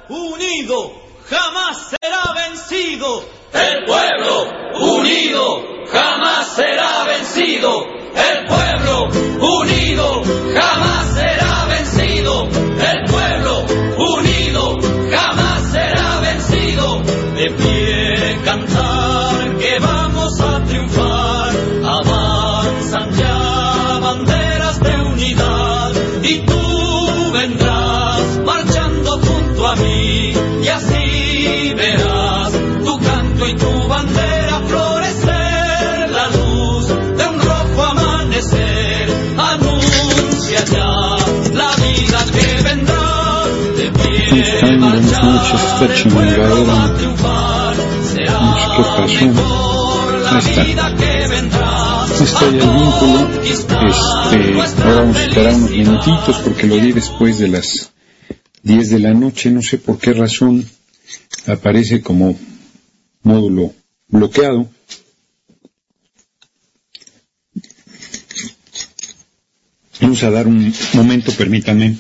unido jamás será vencido. El pueblo unido jamás será vencido. El pueblo unido jamás será vencido. El pueblo unido jamás será vencido. De pie cantar que vamos a triunfar. Avanzan ya banderas de unidad y tú vendrás marchando junto a mí y así verás tu canto y tu bandera florecer. La luz de un rojo amanecer anuncia ya la vida que vendrá. De pie marchar el pueblo va a triunfar. Será mejor la vida que vendrá. Está ya el vínculo. Ahora vamos a esperar unos minutitos porque lo di después de las 10 de la noche. No sé por qué razón aparece como módulo bloqueado. Vamos a dar un momento, permítanme.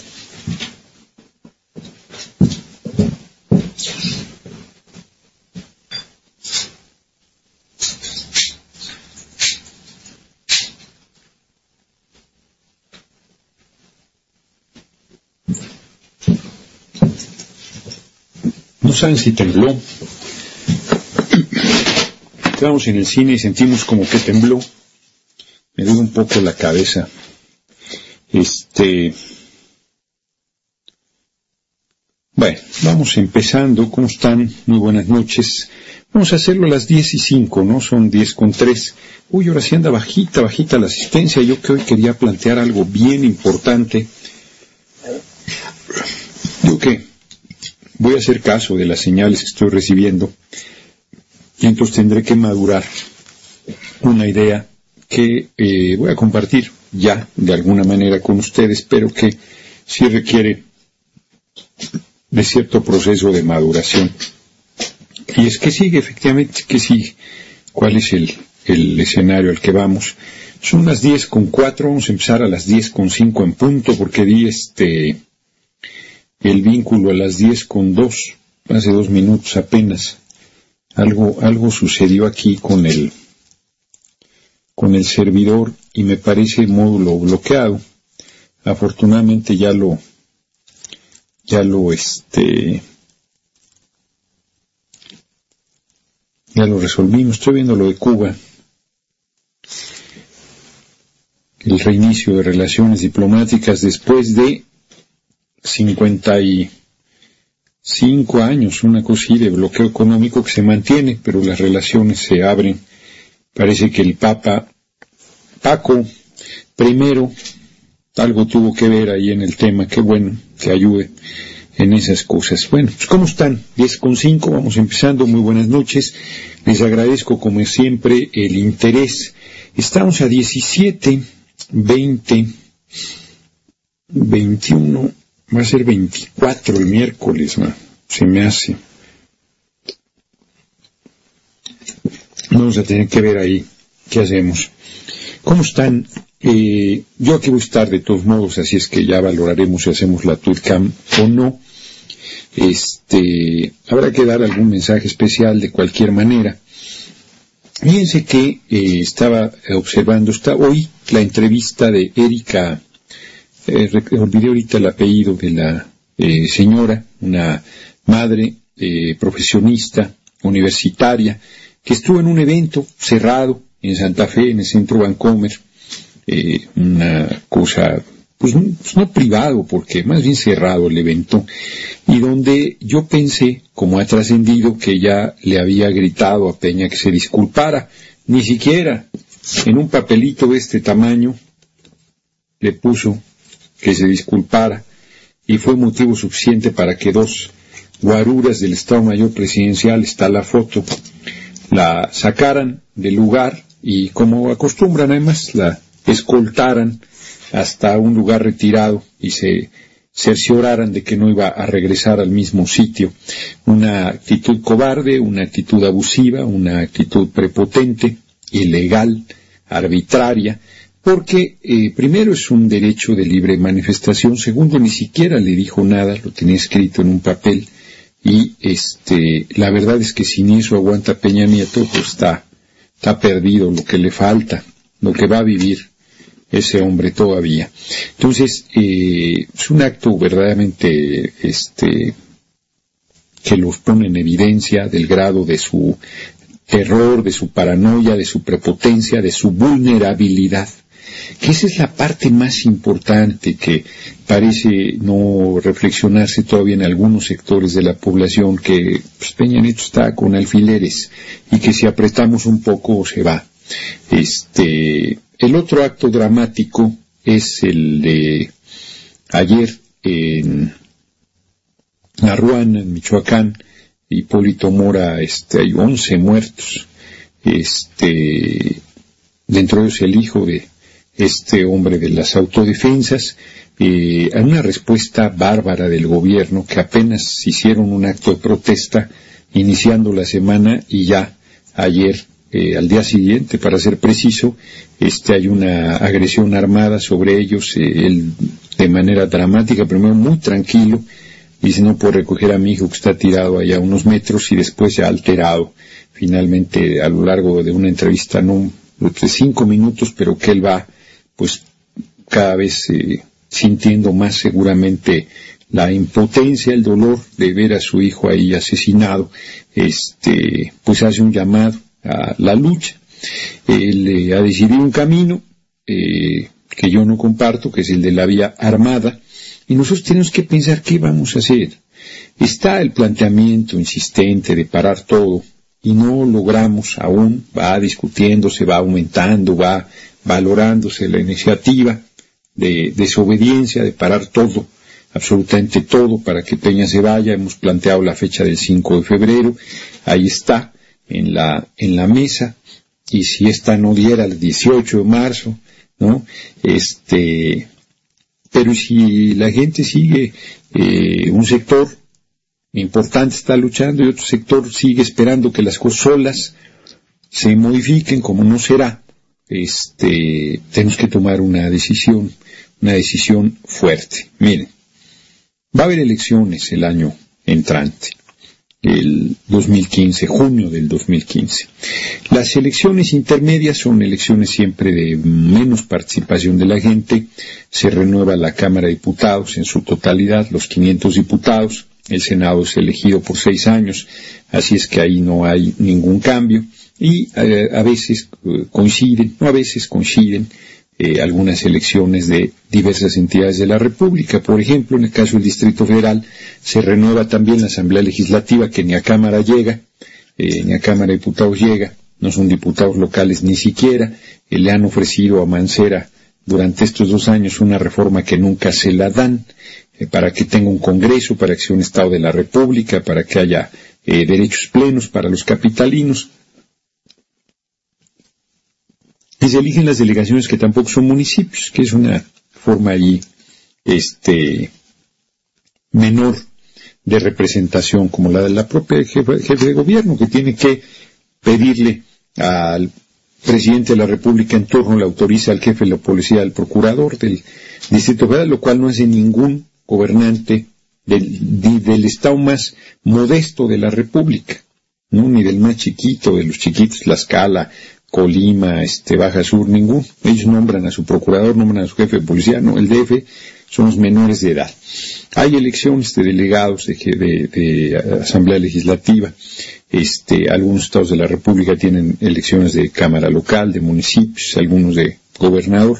No saben si tembló. Estábamos en el cine y sentimos como que tembló. Me duele un poco la cabeza. Bueno, vamos empezando. ¿Cómo están? Muy buenas noches. Vamos a hacerlo a las 10:05, ¿no? Son 10:03. Uy, ahora sí anda bajita la asistencia. Yo que hoy quería plantear algo bien importante. Yo que voy a hacer caso de las señales que estoy recibiendo y entonces tendré que madurar una idea que voy a compartir ya de alguna manera con ustedes, pero que sí requiere de cierto proceso de maduración. Y es que sigue, efectivamente, que sigue. ¿Cuál es el escenario al que vamos? Son las 10:04, vamos a empezar a las 10:05 en punto, porque di el vínculo a las 10:02, hace 2 minutos apenas. Algo sucedió aquí con el servidor y me parece módulo bloqueado. Afortunadamente ya lo resolvimos. Estoy viendo lo de Cuba, el reinicio de relaciones diplomáticas después de 55 años, una cosa así, de bloqueo económico que se mantiene, pero las relaciones se abren. Parece que el Papa Paco I algo tuvo que ver ahí en el tema. Qué bueno que ayude en esas cosas. Bueno, pues ¿cómo están? 10:05, vamos empezando. Muy buenas noches. Les agradezco como siempre el interés. Estamos a 17, 20, 21, va a ser 24 el miércoles, ¿no? Se me hace. Vamos a tener que ver ahí qué hacemos. ¿Cómo están? Yo aquí voy a estar de todos modos, así es que ya valoraremos si hacemos la Tourcam o no. Habrá que dar algún mensaje especial de cualquier manera. Fíjense que estaba observando, hoy la entrevista de Erika, olvidé ahorita el apellido de la señora, una madre profesionista, universitaria, que estuvo en un evento cerrado en Santa Fe, en el Centro Vancomer, una cosa, pues no privado, porque más bien cerrado el evento, y donde yo pensé, como ha trascendido, que ya le había gritado a Peña que se disculpara. Ni siquiera en un papelito de este tamaño le puso que se disculpara, y fue motivo suficiente para que 2 guaruras del Estado Mayor Presidencial, está la foto, la sacaran del lugar y, como acostumbran, además la escoltaran hasta un lugar retirado y se cercioraran de que no iba a regresar al mismo sitio. Una actitud cobarde, una actitud abusiva, una actitud prepotente, ilegal, arbitraria, porque primero es un derecho de libre manifestación, segundo ni siquiera le dijo nada, lo tenía escrito en un papel, y la verdad es que si ni eso aguanta Peña Nieto, pues está perdido lo que le falta, lo que va a vivir ese hombre todavía. Entonces, es un acto verdaderamente que los pone en evidencia del grado de su terror, de su paranoia, de su prepotencia, de su vulnerabilidad, que esa es la parte más importante que parece no reflexionarse todavía en algunos sectores de la población, que pues, Peña Nieto está con alfileres y que si apretamos un poco se va. El otro acto dramático es el de ayer en La Ruana, en Michoacán. Hipólito Mora, hay 11 muertos. Dentro de ellos el hijo de este hombre de las autodefensas, a una respuesta bárbara del gobierno, que apenas hicieron un acto de protesta iniciando la semana, y ya ayer, al día siguiente, para ser preciso, hay una agresión armada sobre ellos, él de manera dramática, primero muy tranquilo, dice: no puedo recoger a mi hijo que está tirado allá a unos metros, y después ya alterado, finalmente a lo largo de una entrevista no de 5 minutos, pero que él va pues cada vez sintiendo más seguramente la impotencia, el dolor de ver a su hijo ahí asesinado, pues hace un llamado a la lucha. Él ha decidido un camino que yo no comparto, que es el de la vía armada, y nosotros tenemos que pensar qué vamos a hacer. Está el planteamiento insistente de parar todo, y no logramos aún, va discutiéndose, va aumentando, va valorándose la iniciativa de desobediencia, de parar todo, absolutamente todo, para que Peña se vaya. Hemos planteado la fecha del 5 de febrero, ahí está, en la mesa, y si esta no diera el 18 de marzo, ¿no? Pero si la gente sigue, un sector importante está luchando y otro sector sigue esperando que las cosas solas se modifiquen, como no será, tenemos que tomar una decisión fuerte. Miren, va a haber elecciones el año entrante, el 2015, junio del 2015. Las elecciones intermedias son elecciones siempre de menos participación de la gente. Se renueva la Cámara de Diputados en su totalidad, los 500 diputados. El Senado es elegido por 6 años, así es que ahí no hay ningún cambio. Y a veces coinciden algunas elecciones de diversas entidades de la República. Por ejemplo, en el caso del Distrito Federal, se renueva también la Asamblea Legislativa, que ni a Cámara llega, ni a Cámara de Diputados llega, no son diputados locales ni siquiera. Le han ofrecido a Mancera durante estos 2 años una reforma que nunca se la dan, para que tenga un Congreso, para que sea un Estado de la República, para que haya derechos plenos para los capitalinos. Y se eligen las delegaciones que tampoco son municipios, que es una forma allí menor de representación, como la de la propia jefe de gobierno, que tiene que pedirle al presidente de la República en turno, le autoriza al jefe de la policía, al procurador del Distrito Federal, lo cual no hace ningún gobernante del estado más modesto de la República, ¿no? Ni del más chiquito, de los chiquitos, Tlaxcala, Colima, Baja Sur, ninguno. Ellos nombran a su procurador, nombran a su jefe de policía, no, el DF son los menores de edad. Hay elecciones de delegados de Asamblea Legislativa. Algunos estados de la República tienen elecciones de Cámara Local, de municipios, algunos de gobernador.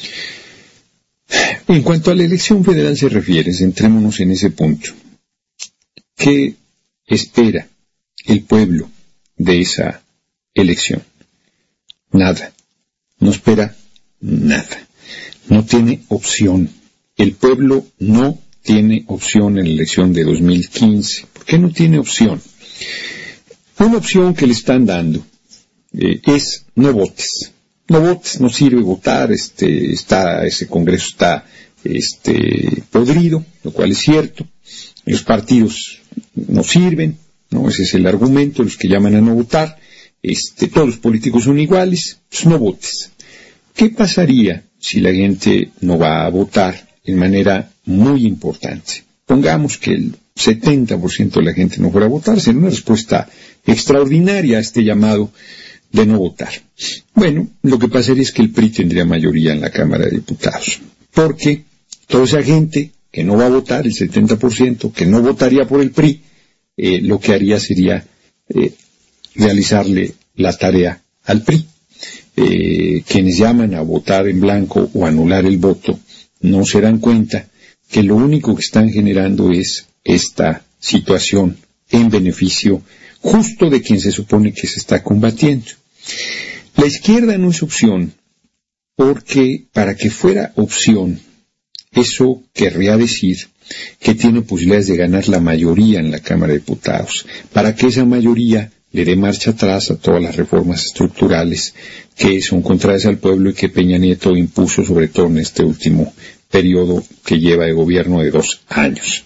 En cuanto a la elección federal se refiere, centrémonos en ese punto. ¿Qué espera el pueblo de esa elección? Nada. No espera nada. No tiene opción. El pueblo no tiene opción en la elección de 2015. ¿Por qué no tiene opción? Una opción que le están dando es no votes. No votes, no sirve votar, ese Congreso está podrido, lo cual es cierto. Los partidos no sirven, ¿no? Ese es el argumento, los que llaman a no votar. Todos los políticos son iguales, pues no votes. ¿Qué pasaría si la gente no va a votar en manera muy importante? Pongamos que el 70% de la gente no fuera a votar. Sería una respuesta extraordinaria a este llamado de no votar. Bueno, lo que pasaría es que el PRI tendría mayoría en la Cámara de Diputados, porque toda esa gente que no va a votar, el 70%, que no votaría por el PRI, lo que haría sería realizarle la tarea al PRI. Quienes llaman a votar en blanco o anular el voto no se dan cuenta que lo único que están generando es esta situación en beneficio justo de quien se supone que se está combatiendo. La izquierda no es opción, porque para que fuera opción, eso querría decir que tiene posibilidades de ganar la mayoría en la Cámara de Diputados, para que esa mayoría le dé marcha atrás a todas las reformas estructurales que son contrarias al pueblo y que Peña Nieto impuso, sobre todo en este último periodo que lleva de gobierno de 2 años.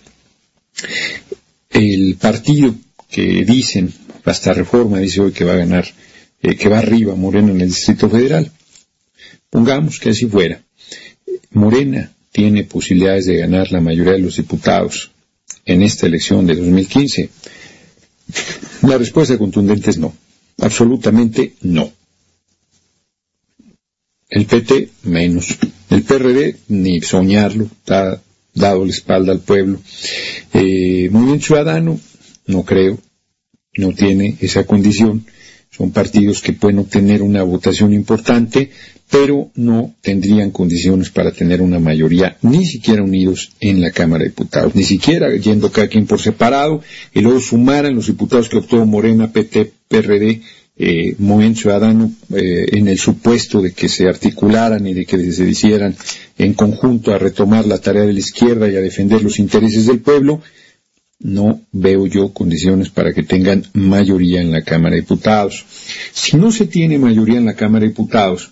El partido que dicen, hasta Reforma dice hoy que va a ganar, que va arriba Morena en el Distrito Federal. Pongamos que así fuera. Morena tiene posibilidades de ganar la mayoría de los diputados en esta elección de 2015. La respuesta contundente es no. Absolutamente no. El PT, menos. El PRD, ni soñarlo, está dado la espalda al pueblo. Movimiento Ciudadano, no creo, no tiene esa condición. Son partidos que pueden obtener una votación importante, pero no tendrían condiciones para tener una mayoría, ni siquiera unidos en la Cámara de Diputados, ni siquiera yendo cada quien por separado, y luego sumaran los diputados que obtuvo Morena, PT, PRD, Movimiento Ciudadano, en el supuesto de que se articularan y de que se hicieran en conjunto a retomar la tarea de la izquierda y a defender los intereses del pueblo. No veo yo condiciones para que tengan mayoría en la Cámara de Diputados. Si no se tiene mayoría en la Cámara de Diputados,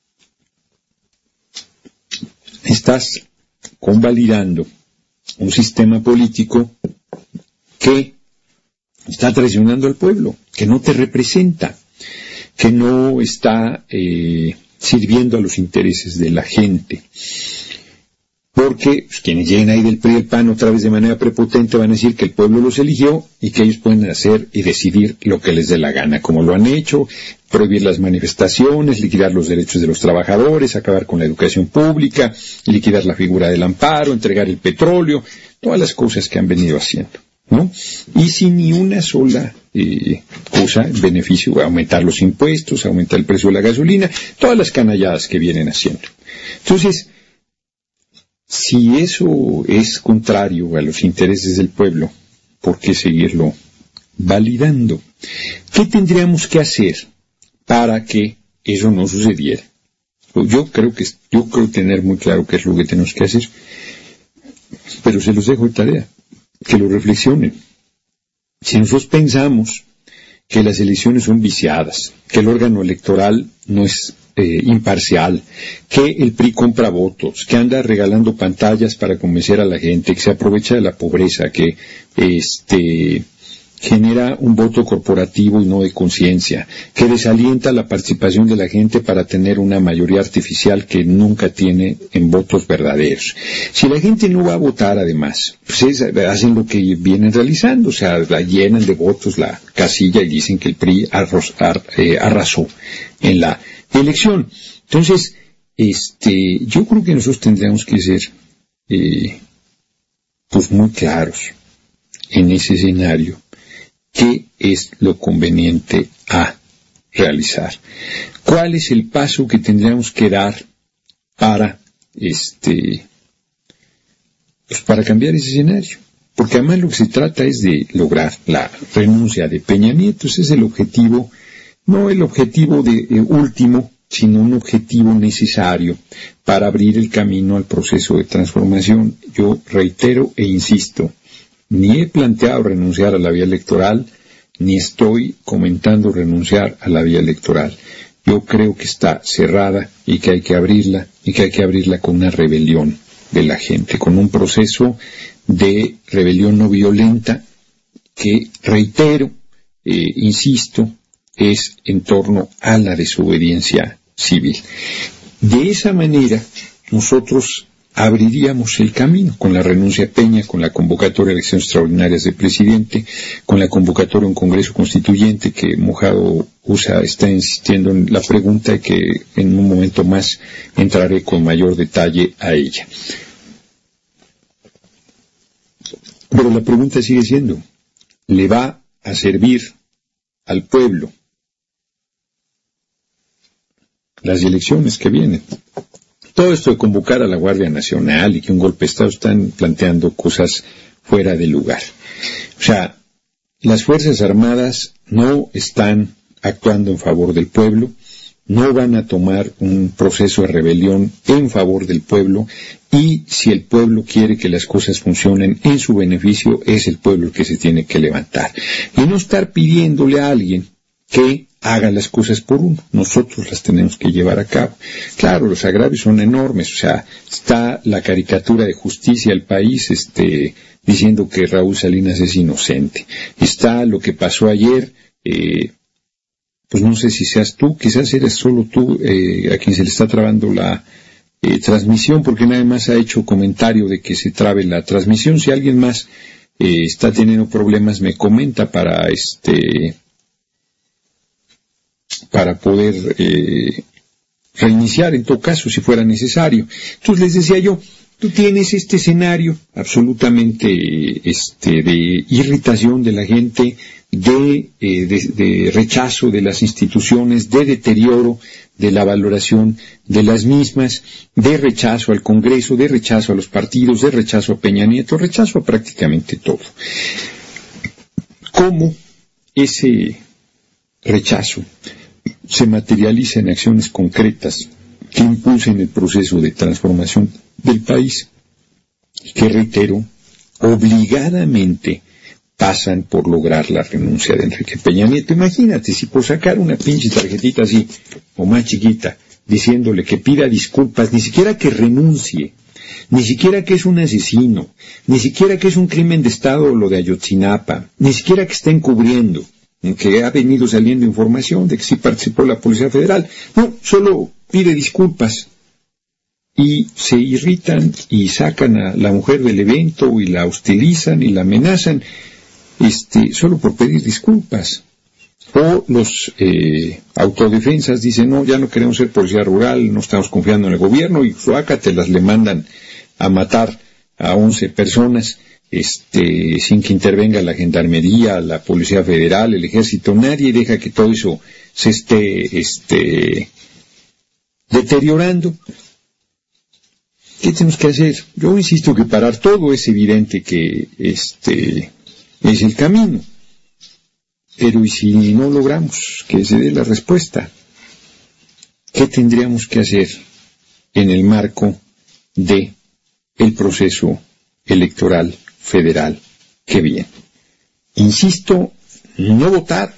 estás convalidando un sistema político que está traicionando al pueblo, que no te representa, que no está sirviendo a los intereses de la gente. Porque quienes lleguen ahí del PRI y del PAN otra vez de manera prepotente van a decir que el pueblo los eligió y que ellos pueden hacer y decidir lo que les dé la gana, como lo han hecho, prohibir las manifestaciones, liquidar los derechos de los trabajadores, acabar con la educación pública, liquidar la figura del amparo, entregar el petróleo, todas las cosas que han venido haciendo, ¿no? Y sin ni una sola cosa en beneficio, aumentar los impuestos, aumentar el precio de la gasolina, todas las canalladas que vienen haciendo. Entonces, si eso es contrario a los intereses del pueblo, ¿por qué seguirlo validando? ¿Qué tendríamos que hacer para que eso no sucediera? Yo creo tener muy claro qué es lo que tenemos que hacer, pero se los dejo de tarea, que lo reflexionen. Si nosotros pensamos que las elecciones son viciadas, que el órgano electoral no es imparcial, que el PRI compra votos, que anda regalando pantallas para convencer a la gente, que se aprovecha de la pobreza, que genera un voto corporativo y no de conciencia, que desalienta la participación de la gente para tener una mayoría artificial que nunca tiene en votos verdaderos. Si la gente no va a votar, además, pues hacen lo que vienen realizando, o sea, la llenan de votos la casilla y dicen que el PRI arrasó en la elección. Entonces, yo creo que nosotros tendríamos que ser pues muy claros en ese escenario. ¿Qué es lo conveniente a realizar? ¿Cuál es el paso que tendríamos que dar para para cambiar ese escenario? Porque además lo que se trata es de lograr la renuncia de Peña Nieto. Ese es el objetivo, no el objetivo último, sino un objetivo necesario para abrir el camino al proceso de transformación. Yo reitero e insisto, ni he planteado renunciar a la vía electoral, ni estoy comentando renunciar a la vía electoral. Yo creo que está cerrada y que hay que abrirla, y que hay que abrirla con una rebelión de la gente, con un proceso de rebelión no violenta que, reitero, insisto, es en torno a la desobediencia civil. De esa manera, nosotros abriríamos el camino con la renuncia a Peña, con la convocatoria de elecciones extraordinarias de presidente, con la convocatoria a un Congreso Constituyente que Mojado USA está insistiendo en la pregunta y que en un momento más entraré con mayor detalle a ella. Pero la pregunta sigue siendo, ¿le va a servir al pueblo las elecciones que vienen? Todo esto de convocar a la Guardia Nacional y que un golpe de Estado están planteando cosas fuera de lugar. O sea, las Fuerzas Armadas no están actuando en favor del pueblo, no van a tomar un proceso de rebelión en favor del pueblo, y si el pueblo quiere que las cosas funcionen en su beneficio, es el pueblo el que se tiene que levantar. Y no estar pidiéndole a alguien que haga las cosas por uno, nosotros las tenemos que llevar a cabo. Claro, los agravios son enormes, o sea, está la caricatura de Justicia al País, diciendo que Raúl Salinas es inocente. Está lo que pasó ayer, pues no sé si seas tú, quizás eres solo tú a quien se le está trabando la transmisión, porque nadie más ha hecho comentario de que se trabe la transmisión. Si alguien más está teniendo problemas, me comenta para poder reiniciar en todo caso si fuera necesario. Entonces les decía yo, tú tienes este escenario absolutamente de irritación de la gente, de rechazo de las instituciones, de deterioro de la valoración de las mismas, de rechazo al Congreso, de rechazo a los partidos, de rechazo a Peña Nieto, rechazo a prácticamente todo. ¿Cómo ese rechazo se materializa en acciones concretas que impulsen el proceso de transformación del país y que, reitero, obligadamente pasan por lograr la renuncia de Enrique Peña Nieto? Imagínate, si por sacar una pinche tarjetita así, o más chiquita, diciéndole que pida disculpas, ni siquiera que renuncie, ni siquiera que es un asesino, ni siquiera que es un crimen de Estado lo de Ayotzinapa, ni siquiera que está encubriendo, que ha venido saliendo información de que sí participó la Policía Federal. No, solo pide disculpas. Y se irritan y sacan a la mujer del evento y la hostilizan y la amenazan, solo por pedir disculpas. O los autodefensas dicen, no, ya no queremos ser policía rural, no estamos confiando en el gobierno, y suácatelas, le mandan a matar a 11 personas, sin que intervenga la gendarmería, la Policía Federal, el Ejército. Nadie deja que todo eso se esté deteriorando. ¿Qué tenemos que hacer? Yo insisto que parar todo es evidente que es el camino. Pero ¿y si no logramos que se dé la respuesta? ¿Qué tendríamos que hacer en el marco de el proceso electoral federal que viene? Insisto, no votar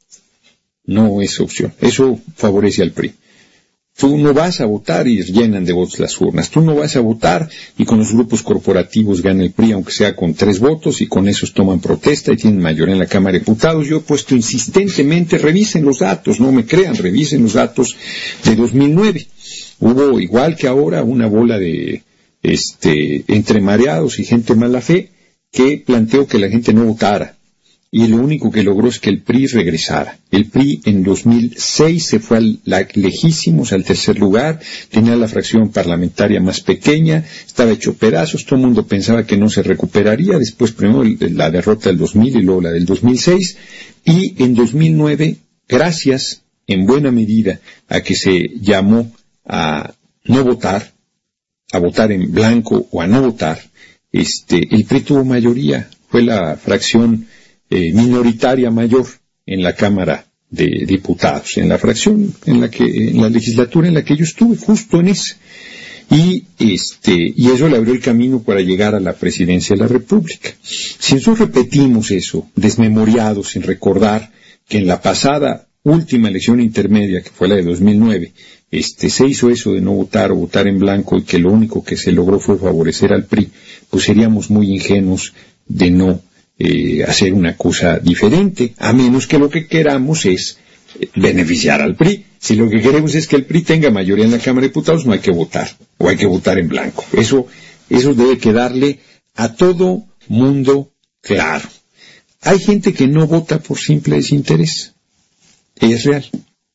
no es opción. Eso favorece al PRI. Tú no vas a votar y llenan de votos las urnas. Tú no vas a votar y con los grupos corporativos gana el PRI, aunque sea con 3 votos, y con esos toman protesta y tienen mayoría en la Cámara de Diputados. Yo he puesto insistentemente, revisen los datos, no me crean, revisen los datos de 2009. Hubo, igual que ahora, una bola de entre mareados y gente mala fe que planteó que la gente no votara. Y lo único que logró es que el PRI regresara. El PRI en 2006 se fue lejísimos al 3er lugar, tenía la fracción parlamentaria más pequeña, estaba hecho pedazos, todo el mundo pensaba que no se recuperaría, después primero la derrota del 2000 y luego la del 2006, y en 2009, gracias en buena medida a que se llamó a no votar, a votar en blanco o a no votar, el PRI tuvo mayoría, fue la fracción minoritaria mayor en la Cámara de Diputados, en la fracción en la legislatura en la que yo estuve, justo en esa. Y eso le abrió el camino para llegar a la presidencia de la República. Si nosotros repetimos eso, desmemoriados, sin recordar que en la pasada última elección intermedia, que fue la de 2009, se hizo eso de no votar o votar en blanco, y que lo único que se logró fue favorecer al PRI, pues seríamos muy ingenuos de no hacer una cosa diferente, a menos que lo que queramos es beneficiar al PRI. Si lo que queremos es que el PRI tenga mayoría en la Cámara de Diputados, no hay que votar, o hay que votar en blanco. Eso debe quedarle a todo mundo claro. Hay gente que no vota por simple desinterés. Es real.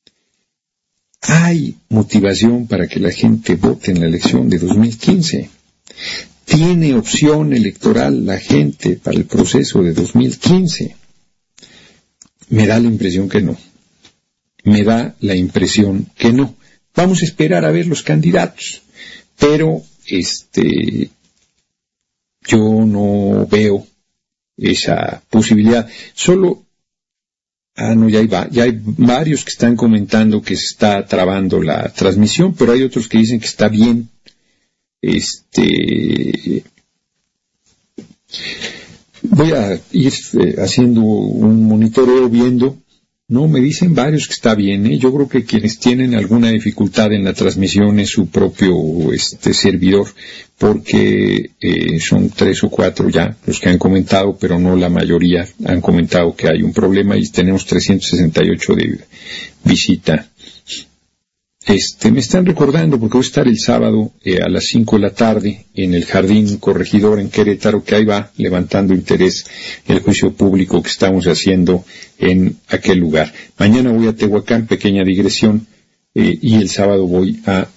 Hay motivación para que la gente vote en la elección de 2015. Tiene opción electoral la gente para el proceso de 2015. Me da la impresión que no. Vamos a esperar a ver los candidatos. Pero yo no veo esa posibilidad. Ya hay varios que están comentando que se está trabando la transmisión, pero hay otros que dicen que está bien. Voy a ir haciendo un monitoreo viendo. No, me dicen varios que está bien, Yo creo que quienes tienen alguna dificultad en la transmisión es su propio servidor, porque son 3 o 4 ya los que han comentado, pero no la mayoría han comentado que hay un problema y tenemos 368 de visita. Me están recordando, porque voy a estar el sábado a las 5 de la tarde en el Jardín Corregidor en Querétaro, que ahí va levantando interés el juicio público que estamos haciendo en aquel lugar. Mañana voy a Tehuacán, pequeña digresión, y el sábado voy a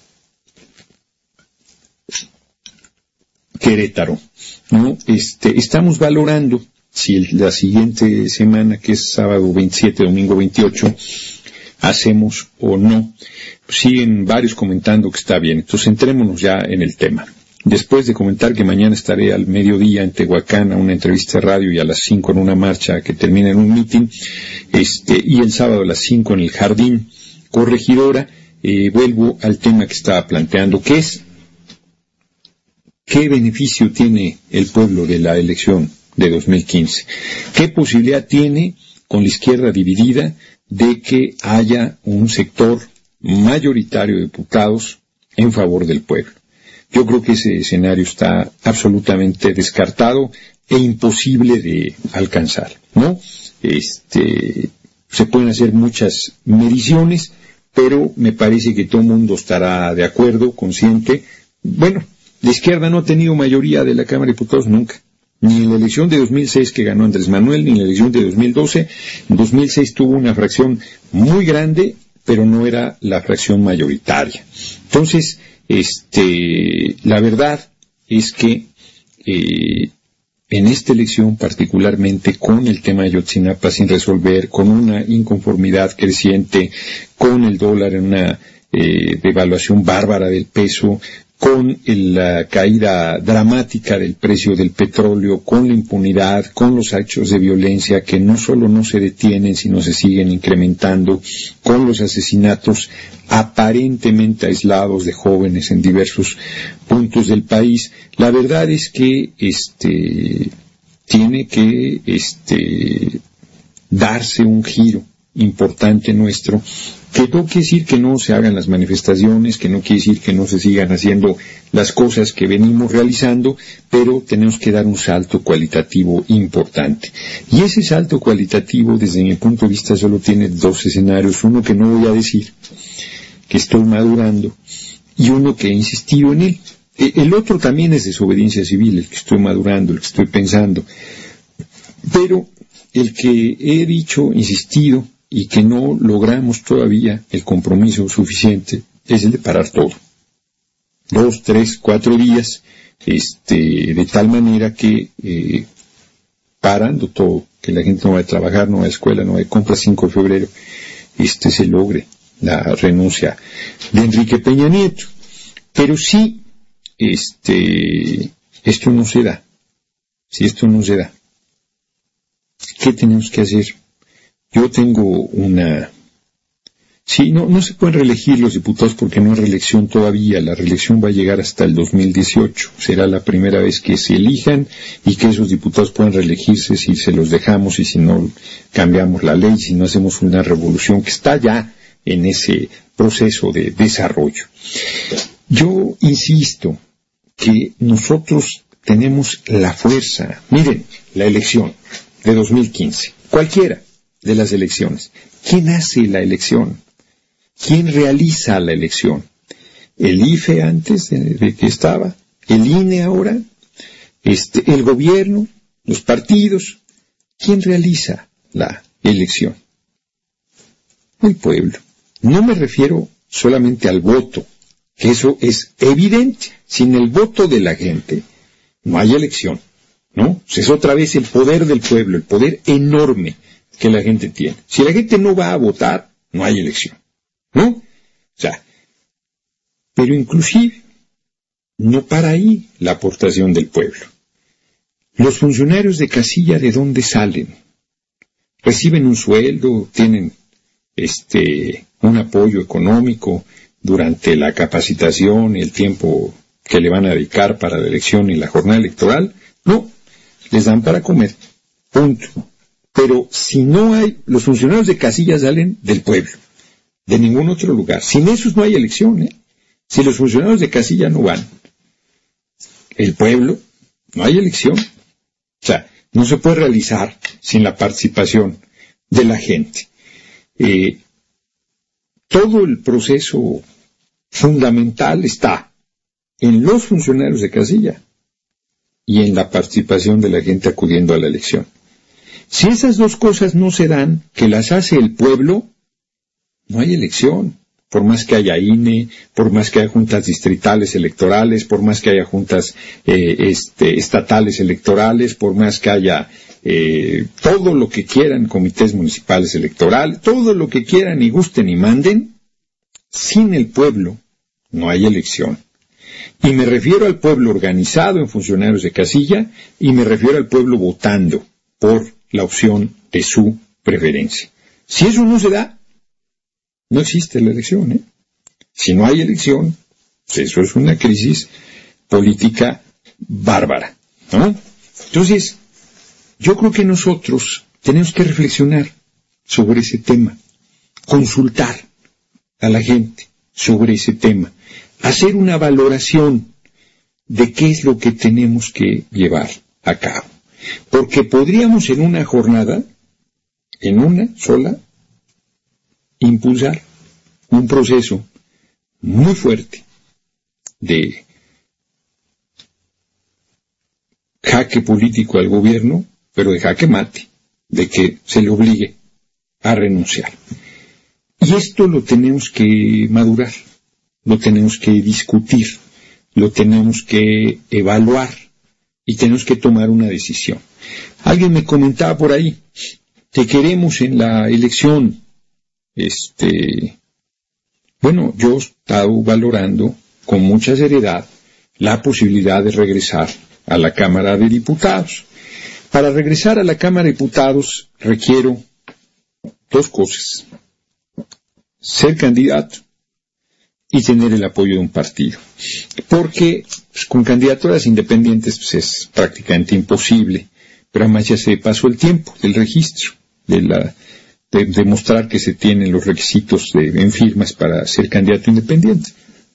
Querétaro. ¿No? Estamos valorando si la siguiente semana, que es sábado 27, domingo 28, hacemos o no. Siguen varios comentando que está bien. Entonces entrémonos ya en el tema. Después de comentar que mañana estaré al mediodía en Tehuacán a una entrevista de radio y a las 5 en una marcha que termina en un meeting, y el sábado a las 5 en el Jardín Corregidora, vuelvo al tema que estaba planteando, que es ¿qué beneficio tiene el pueblo de la elección de 2015? ¿Qué posibilidad tiene, con la izquierda dividida, de que haya un sector mayoritario de diputados en favor del pueblo? Yo creo que ese escenario está absolutamente descartado e imposible de alcanzar, ¿no? Se pueden hacer muchas mediciones, pero me parece que todo el mundo estará de acuerdo, consciente. Bueno, la izquierda no ha tenido mayoría de la Cámara de Diputados nunca. Ni en la elección de 2006 que ganó Andrés Manuel, ni en la elección de 2012. En 2006 tuvo una fracción muy grande, pero no era la fracción mayoritaria. Entonces, la verdad es que en esta elección, particularmente con el tema de Ayotzinapa sin resolver, con una inconformidad creciente, con el dólar en una devaluación bárbara del peso, con la caída dramática del precio del petróleo, con la impunidad, con los hechos de violencia que no solo no se detienen, sino se siguen incrementando, con los asesinatos aparentemente aislados de jóvenes en diversos puntos del país. La verdad es que tiene que darse un giro importante nuestro, que no quiere decir que no se hagan las manifestaciones, que no quiere decir que no se sigan haciendo las cosas que venimos realizando, pero tenemos que dar un salto cualitativo importante. Y ese salto cualitativo, desde mi punto de vista, solo tiene 2 escenarios. Uno que no voy a decir, que estoy madurando, y uno que he insistido en él. El otro también es desobediencia civil, el que estoy madurando, el que estoy pensando. Pero el que he dicho, insistido, y que no logramos todavía el compromiso suficiente, es el de parar todo. 2, 3, 4 días, de tal manera que parando todo, que la gente no va a trabajar, no va a escuela, no va a comprar 5 de febrero, se logre la renuncia de Enrique Peña Nieto. Pero sí, esto no se da. Si esto no se da, ¿qué tenemos que hacer? Yo tengo una... Sí, no se pueden reelegir los diputados porque no hay reelección todavía. La reelección va a llegar hasta el 2018. Será la primera vez que se elijan y que esos diputados puedan reelegirse si se los dejamos y si no cambiamos la ley, si no hacemos una revolución que está ya en ese proceso de desarrollo. Yo insisto que nosotros tenemos la fuerza. Miren, la elección de 2015, cualquiera, de las elecciones. ¿Quién hace la elección? ¿Quién realiza la elección? ¿El IFE antes de que estaba? ¿El INE ahora? ¿El gobierno? ¿Los partidos? ¿Quién realiza la elección? El pueblo. No me refiero solamente al voto, que eso es evidente. Sin el voto de la gente no hay elección, ¿no? Es otra vez el poder del pueblo, el poder enorme que la gente tiene. Si la gente no va a votar, no hay elección, ¿no? O sea, pero inclusive no para ahí la aportación del pueblo. Los funcionarios de casilla, ¿de dónde salen? Reciben un sueldo, tienen un apoyo económico durante la capacitación y el tiempo que le van a dedicar para la elección y la jornada electoral. No, les dan para comer, punto. Pero si no hay, los funcionarios de casilla salen del pueblo, de ningún otro lugar. Sin esos no hay elección, ¿eh? Si los funcionarios de casilla no van, el pueblo, no hay elección. O sea, no se puede realizar sin la participación de la gente. Todo el proceso fundamental está en los funcionarios de casilla y en la participación de la gente acudiendo a la elección. Si esas dos cosas no se dan, que las hace el pueblo, no hay elección. Por más que haya INE, por más que haya juntas distritales electorales, por más que haya juntas estatales electorales, por más que haya todo lo que quieran, comités municipales electorales, todo lo que quieran y gusten y manden, sin el pueblo no hay elección. Y me refiero al pueblo organizado en funcionarios de casilla y me refiero al pueblo votando por la opción de su preferencia. Si eso no se da, no existe la elección, ¿eh? Si no hay elección, pues eso es una crisis política bárbara, ¿no? Entonces, yo creo que nosotros tenemos que reflexionar sobre ese tema, consultar a la gente sobre ese tema, hacer una valoración de qué es lo que tenemos que llevar a cabo. Porque podríamos en una jornada, en una sola, impulsar un proceso muy fuerte de jaque político al gobierno, pero de jaque mate, de que se le obligue a renunciar. Y esto lo tenemos que madurar, lo tenemos que discutir, lo tenemos que evaluar y tenemos que tomar una decisión. Alguien me comentaba por ahí, te queremos en la elección. Bueno, yo he estado valorando con mucha seriedad la posibilidad de regresar a la Cámara de Diputados. Para regresar a la Cámara de Diputados requiero dos cosas: ser candidato y tener el apoyo de un partido. Porque pues, con candidaturas independientes pues, es prácticamente imposible, pero además ya se pasó el tiempo del registro, de demostrar que se tienen los requisitos en firmas para ser candidato independiente.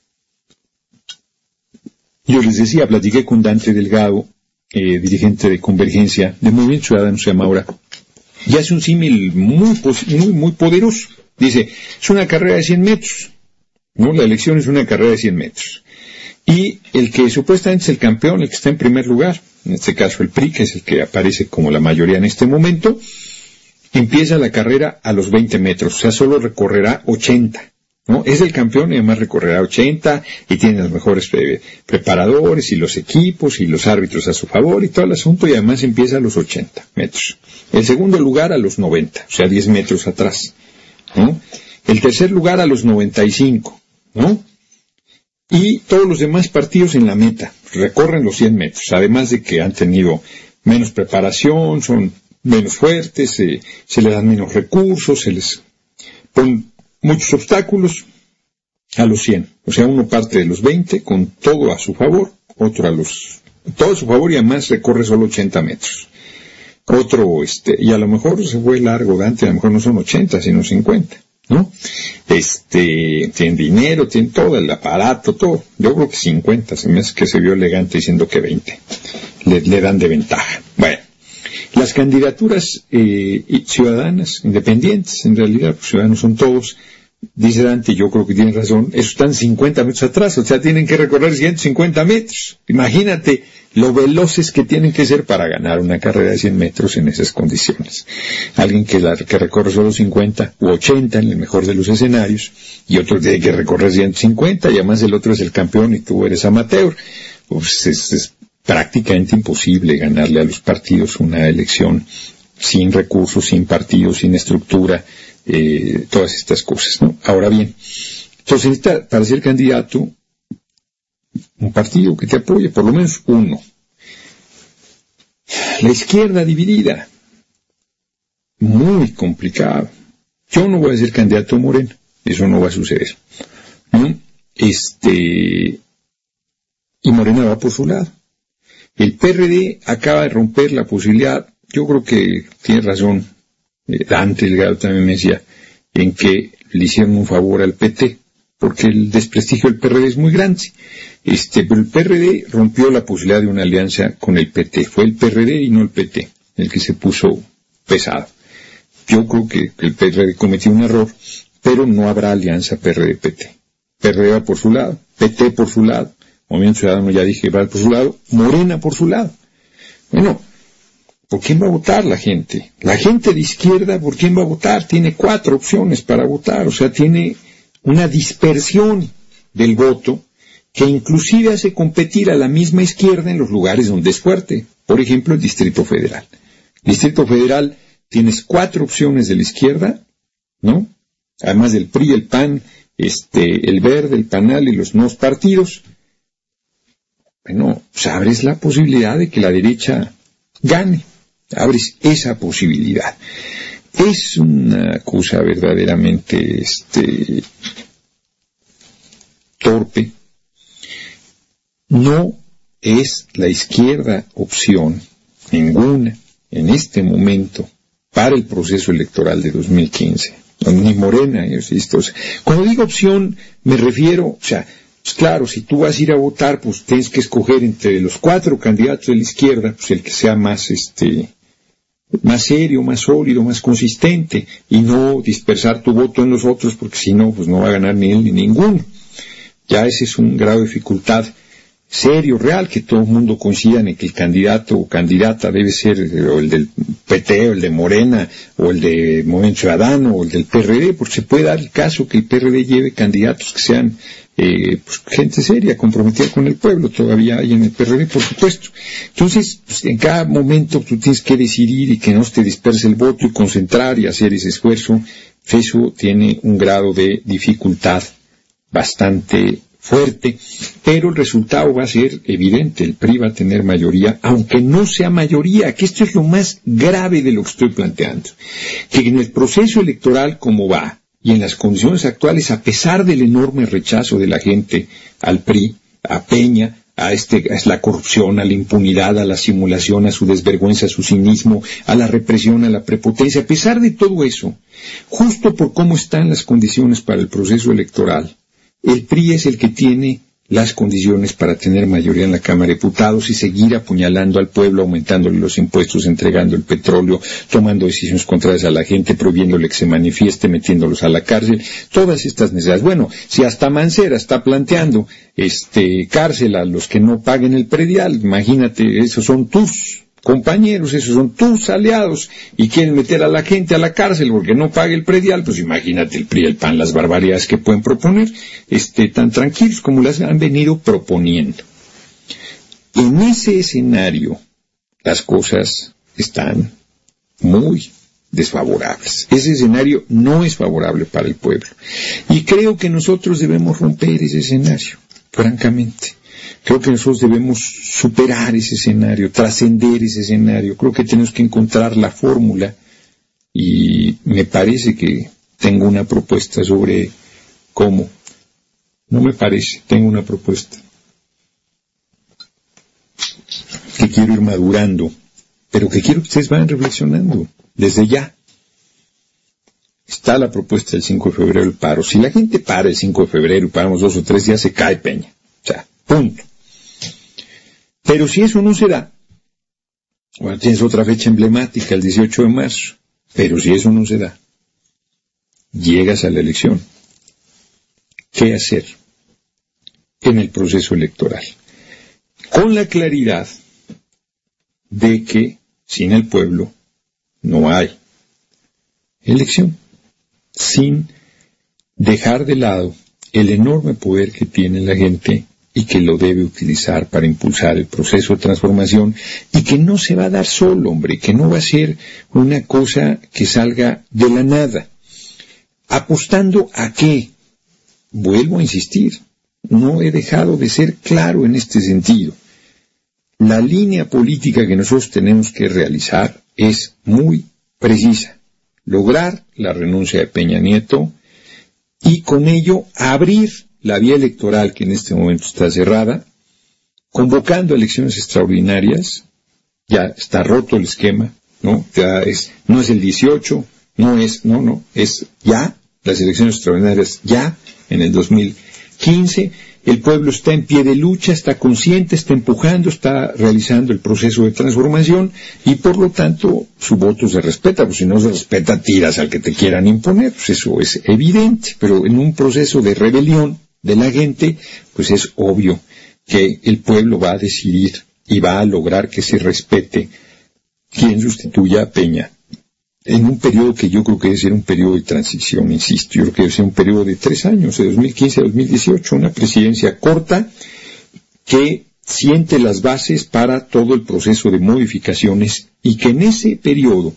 Yo les decía, platiqué con Dante Delgado, dirigente de Convergencia, de Movimiento Ciudadano se llama ahora, y hace un símil muy poderoso. Dice, es una carrera de 100 metros, ¿no? La elección es una carrera de 100 metros. Y el que supuestamente es el campeón, el que está en primer lugar, en este caso el PRI, que es el que aparece como la mayoría en este momento, empieza la carrera a los 20 metros, o sea, solo recorrerá 80, ¿no? Es el campeón y además recorrerá 80 y tiene los mejores preparadores y los equipos y los árbitros a su favor y todo el asunto, y además empieza a los 80 metros. El segundo lugar a los 90, o sea, 10 metros atrás, ¿no? El tercer lugar a los 95, ¿no? Y todos los demás partidos en la meta, recorren los 100 metros, además de que han tenido menos preparación, son menos fuertes, se les dan menos recursos, se les ponen muchos obstáculos a los 100. O sea, uno parte de los 20 con todo a su favor, otro todo a su favor y además recorre solo 80 metros. Otro, y a lo mejor se fue largo, Dante, a lo mejor no son 80, sino 50, ¿no? Tienen dinero, tienen todo el aparato, todo. Yo creo que 50, se me hace que se vio elegante diciendo que 20. Le dan de ventaja. Bueno. La las candidaturas ciudadanas, independientes, en realidad, pues, ciudadanos son todos, dice Dante, yo creo que tiene razón, esos están 50 metros atrás, o sea, tienen que recorrer 150 metros. Imagínate lo veloces que tienen que ser para ganar una carrera de 100 metros en esas condiciones. Alguien que recorre solo 50 u 80 en el mejor de los escenarios, y otro tiene que recorrer 150, y además el otro es el campeón y tú eres amateur. Pues es prácticamente imposible ganarle a los partidos una elección sin recursos, sin partidos, sin estructura, todas estas cosas, ¿no? Ahora bien, entonces necesita, para ser candidato, un partido que te apoye, por lo menos uno. La izquierda dividida, muy complicado. Yo no voy a ser candidato a Morena, eso no va a suceder, ¿no? Y Morena va por su lado. El PRD acaba de romper la posibilidad, yo creo que tiene razón, Dante Delgado también me decía, en que le hicieron un favor al PT, porque el desprestigio del PRD es muy grande. Pero el PRD rompió la posibilidad de una alianza con el PT. Fue el PRD y no el PT el que se puso pesado. Yo creo que el PRD cometió un error, pero no habrá alianza PRD-PT. PRD va por su lado, PT por su lado, Movimiento Ciudadano ya dije va por su lado, Morena por su lado. Bueno, ¿por quién va a votar la gente? La gente de izquierda, ¿por quién va a votar? Tiene 4 opciones para votar, o sea, tiene una dispersión del voto que inclusive hace competir a la misma izquierda en los lugares donde es fuerte. Por ejemplo, el Distrito Federal. Distrito Federal tienes 4 opciones de la izquierda, ¿no? Además del PRI, el PAN, el Verde, el PANAL y los nuevos partidos. Bueno, pues abres la posibilidad de que la derecha gane. Abres esa posibilidad. Es una cosa verdaderamente torpe. No es la izquierda opción, ninguna, en este momento, para el proceso electoral de 2015. Ni Morena, cuando digo opción, me refiero, o sea, pues claro, si tú vas a ir a votar, pues tienes que escoger entre los 4 candidatos de la izquierda, pues el que sea más serio, más sólido, más consistente, y no dispersar tu voto en los otros, porque si no, pues no va a ganar ni él ni ninguno. Ya ese es un grado de dificultad serio, real, que todo el mundo coincida en que el candidato o candidata debe ser o el del PT, o el de Morena, o el de Movimiento Ciudadano, o el del PRD, porque se puede dar el caso que el PRD lleve candidatos que sean pues, gente seria, comprometida con el pueblo. Todavía hay en el PRD, por supuesto. Entonces, pues, en cada momento tú tienes que decidir y que no te disperse el voto y concentrar y hacer ese esfuerzo. Eso tiene un grado de dificultad bastante fuerte, pero el resultado va a ser evidente. El PRI va a tener mayoría, aunque no sea mayoría, que esto es lo más grave de lo que estoy planteando, que en el proceso electoral como va, y en las condiciones actuales, a pesar del enorme rechazo de la gente al PRI, a Peña, a la corrupción, a la impunidad, a la simulación, a su desvergüenza, a su cinismo, a la represión, a la prepotencia, a pesar de todo eso, justo por cómo están las condiciones para el proceso electoral, el PRI es el que tiene las condiciones para tener mayoría en la Cámara de Diputados y seguir apuñalando al pueblo, aumentándole los impuestos, entregando el petróleo, tomando decisiones contrarias a la gente, prohibiéndole que se manifieste, metiéndolos a la cárcel, todas estas necesidades. Bueno, si hasta Mancera está planteando cárcel a los que no paguen el predial, imagínate, esos son tus compañeros, esos son tus aliados, y quieren meter a la gente a la cárcel porque no pague el predial, pues imagínate el PRI y el PAN, las barbaridades que pueden proponer, tan tranquilos como las han venido proponiendo. En ese escenario, las cosas están muy desfavorables. Ese escenario no es favorable para el pueblo. Y creo que nosotros debemos romper ese escenario, francamente. Creo que nosotros debemos superar ese escenario, trascender ese escenario. Creo que tenemos que encontrar la fórmula y me parece que tengo una propuesta sobre cómo. No me parece, tengo una propuesta que quiero ir madurando, pero que quiero que ustedes vayan reflexionando desde ya. Está la propuesta del 5 de febrero, el paro. Si la gente para el 5 de febrero y paramos 2 o 3 días, se cae Peña. O sea, punto. Pero si eso no se da, Bueno, tienes otra fecha emblemática, el 18 de marzo, pero si eso no se da, llegas a la elección. ¿Qué hacer en el proceso electoral? Con la claridad de que sin el pueblo no hay elección, sin dejar de lado el enorme poder que tiene la gente y que lo debe utilizar para impulsar el proceso de transformación, y que no se va a dar solo, hombre, que no va a ser una cosa que salga de la nada. ¿Apostando a qué? Vuelvo a insistir, no he dejado de ser claro en este sentido. La línea política que nosotros tenemos que realizar es muy precisa: lograr la renuncia de Peña Nieto y con ello abrir la vía electoral, que en este momento está cerrada, convocando elecciones extraordinarias. Ya está roto el esquema, ¿no? No es el 18, es ya las elecciones extraordinarias, ya en el 2015. El pueblo está en pie de lucha, está consciente, está empujando, está realizando el proceso de transformación, y por lo tanto su voto se respeta. Pues si no se respeta, tiras al que te quieran imponer, pues eso es evidente. Pero en un proceso de rebelión de la gente, pues es obvio que el pueblo va a decidir y va a lograr que se respete quien sustituya a Peña en un periodo que yo creo que debe ser un periodo de transición, insisto. Yo creo que debe ser un periodo de 3 años, de 2015 a 2018, una presidencia corta que siente las bases para todo el proceso de modificaciones, y que en ese periodo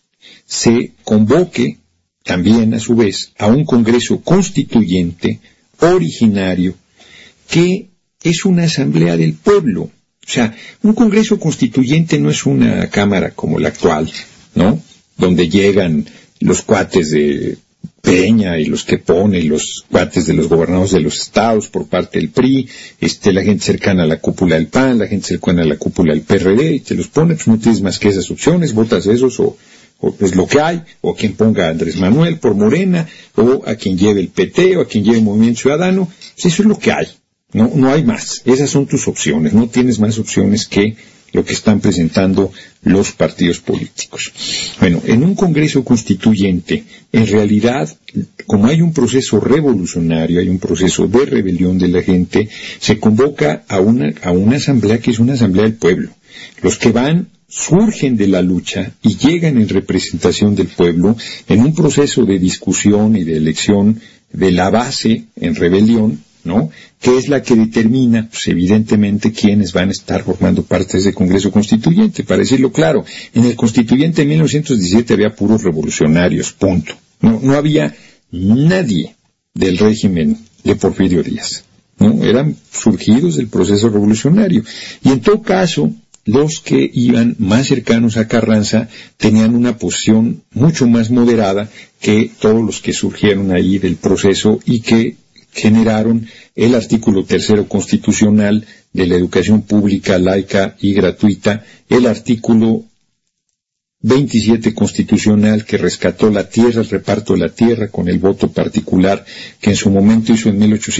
se convoque también a su vez a un Congreso Constituyente originario, que es una asamblea del pueblo. O sea, un Congreso Constituyente no es una cámara como la actual, ¿no?, donde llegan los cuates de Peña y los que pone, los cuates de los gobernados de los estados por parte del PRI, la gente cercana a la cúpula del PAN, la gente cercana a la cúpula del PRD, y te los pone. Pues no tienes más que esas opciones, votas esos o pues lo que hay, o a quien ponga a Andrés Manuel por Morena, o a quien lleve el PT, o a quien lleve el Movimiento Ciudadano. Pues eso es lo que hay, no hay más. Esas son tus opciones, no tienes más opciones que lo que están presentando los partidos políticos. Bueno, en un Congreso Constituyente, en realidad, como hay un proceso revolucionario, hay un proceso de rebelión de la gente, se convoca a una asamblea que es una asamblea del pueblo. Los que surgen de la lucha y llegan en representación del pueblo en un proceso de discusión y de elección de la base en rebelión, ¿no?, que es la que determina, pues evidentemente, quiénes van a estar formando parte de ese Congreso Constituyente. Para decirlo claro, en el Constituyente de 1917 había puros revolucionarios, punto. No había nadie del régimen de Porfirio Díaz, ¿no? Eran surgidos del proceso revolucionario. Y en todo caso, los que iban más cercanos a Carranza tenían una posición mucho más moderada que todos los que surgieron ahí del proceso y que generaron el artículo 3 constitucional de la educación pública, laica y gratuita, el artículo 27 constitucional que rescató la tierra, el reparto de la tierra con el voto particular que en su momento hizo en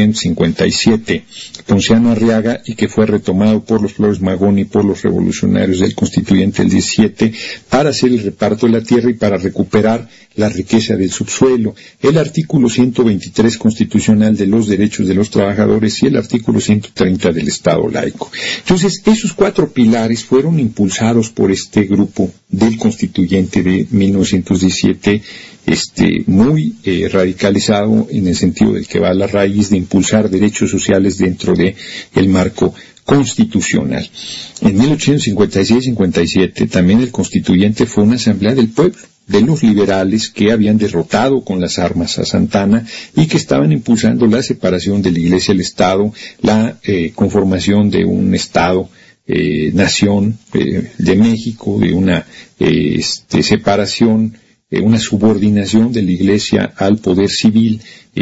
1857 Ponciano Arriaga y que fue retomado por los Flores Magón y por los revolucionarios del Constituyente del 17 para hacer el reparto de la tierra y para recuperar la riqueza del subsuelo, el artículo 123 constitucional de los derechos de los trabajadores y el artículo 130 del Estado laico. Entonces, esos 4 pilares fueron impulsados por este grupo del Constituyente de 1917, muy radicalizado en el sentido del que va a la raíz de impulsar derechos sociales dentro de el marco constitucional. En 1856-57 también el Constituyente fue una asamblea del pueblo, de los liberales que habían derrotado con las armas a Santana y que estaban impulsando la separación de la Iglesia y el Estado, la conformación de un Estado nación de México, de una separación una subordinación de la Iglesia al poder civil,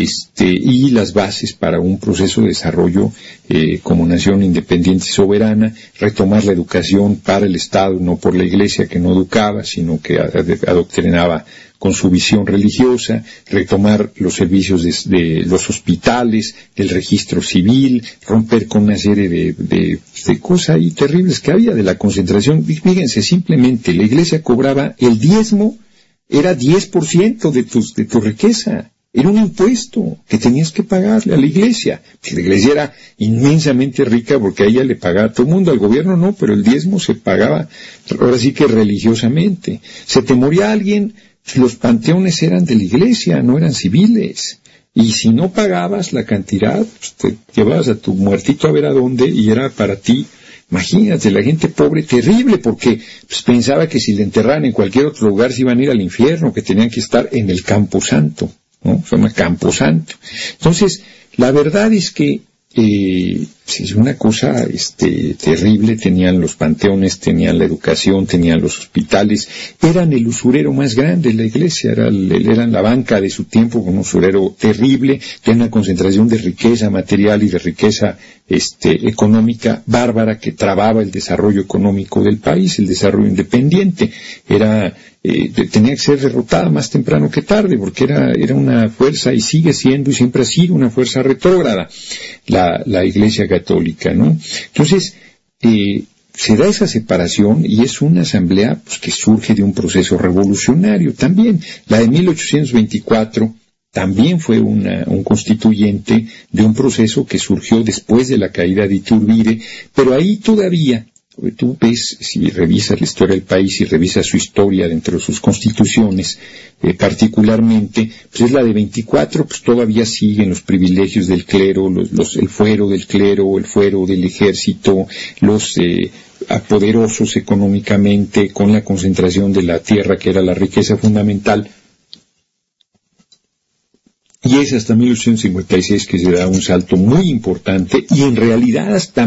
y las bases para un proceso de desarrollo como nación independiente y soberana, retomar la educación para el Estado, no por la Iglesia que no educaba, sino que adoctrinaba con su visión religiosa, retomar los servicios de los hospitales, el registro civil, romper con una serie de cosas ahí terribles que había de la concentración. Fíjense, simplemente la Iglesia cobraba el diezmo, era 10% de tu riqueza. Era un impuesto que tenías que pagarle a la Iglesia. La Iglesia era inmensamente rica porque a ella le pagaba a todo el mundo, al gobierno no, pero el diezmo se pagaba, ahora sí que religiosamente. Se te moría alguien, los panteones eran de la Iglesia, no eran civiles. Y si no pagabas la cantidad, pues te llevabas a tu muertito a ver a dónde, y era para ti. Imagínate, la gente pobre, terrible, porque pues, pensaba que si le enterraran en cualquier otro lugar se iban a ir al infierno, que tenían que estar en el Camposanto, ¿no? Se llama Camposanto. Entonces, la verdad es que es una cosa terrible. Tenían los panteones, tenían la educación, tenían los hospitales, eran el usurero más grande de la Iglesia, eran la banca de su tiempo, con un usurero terrible, de una concentración de riqueza material y de riqueza económica bárbara que trababa el desarrollo económico del país, el desarrollo independiente. Tenía que ser derrotada más temprano que tarde, porque era una fuerza, y sigue siendo y siempre ha sido una fuerza retrógrada, la Iglesia Católica, ¿no? Entonces, se da esa separación, y es una asamblea pues, que surge de un proceso revolucionario también. La de 1824 también fue un constituyente de un proceso que surgió después de la caída de Iturbide, pero ahí todavía, tú ves, si revisas la historia del país y revisas su historia dentro de sus constituciones, particularmente, pues es la de 24, pues todavía siguen los privilegios del clero, el fuero del clero, el fuero del ejército, los poderosos económicamente, con la concentración de la tierra, que era la riqueza fundamental. Y es hasta 1856 que se da un salto muy importante, y en realidad hasta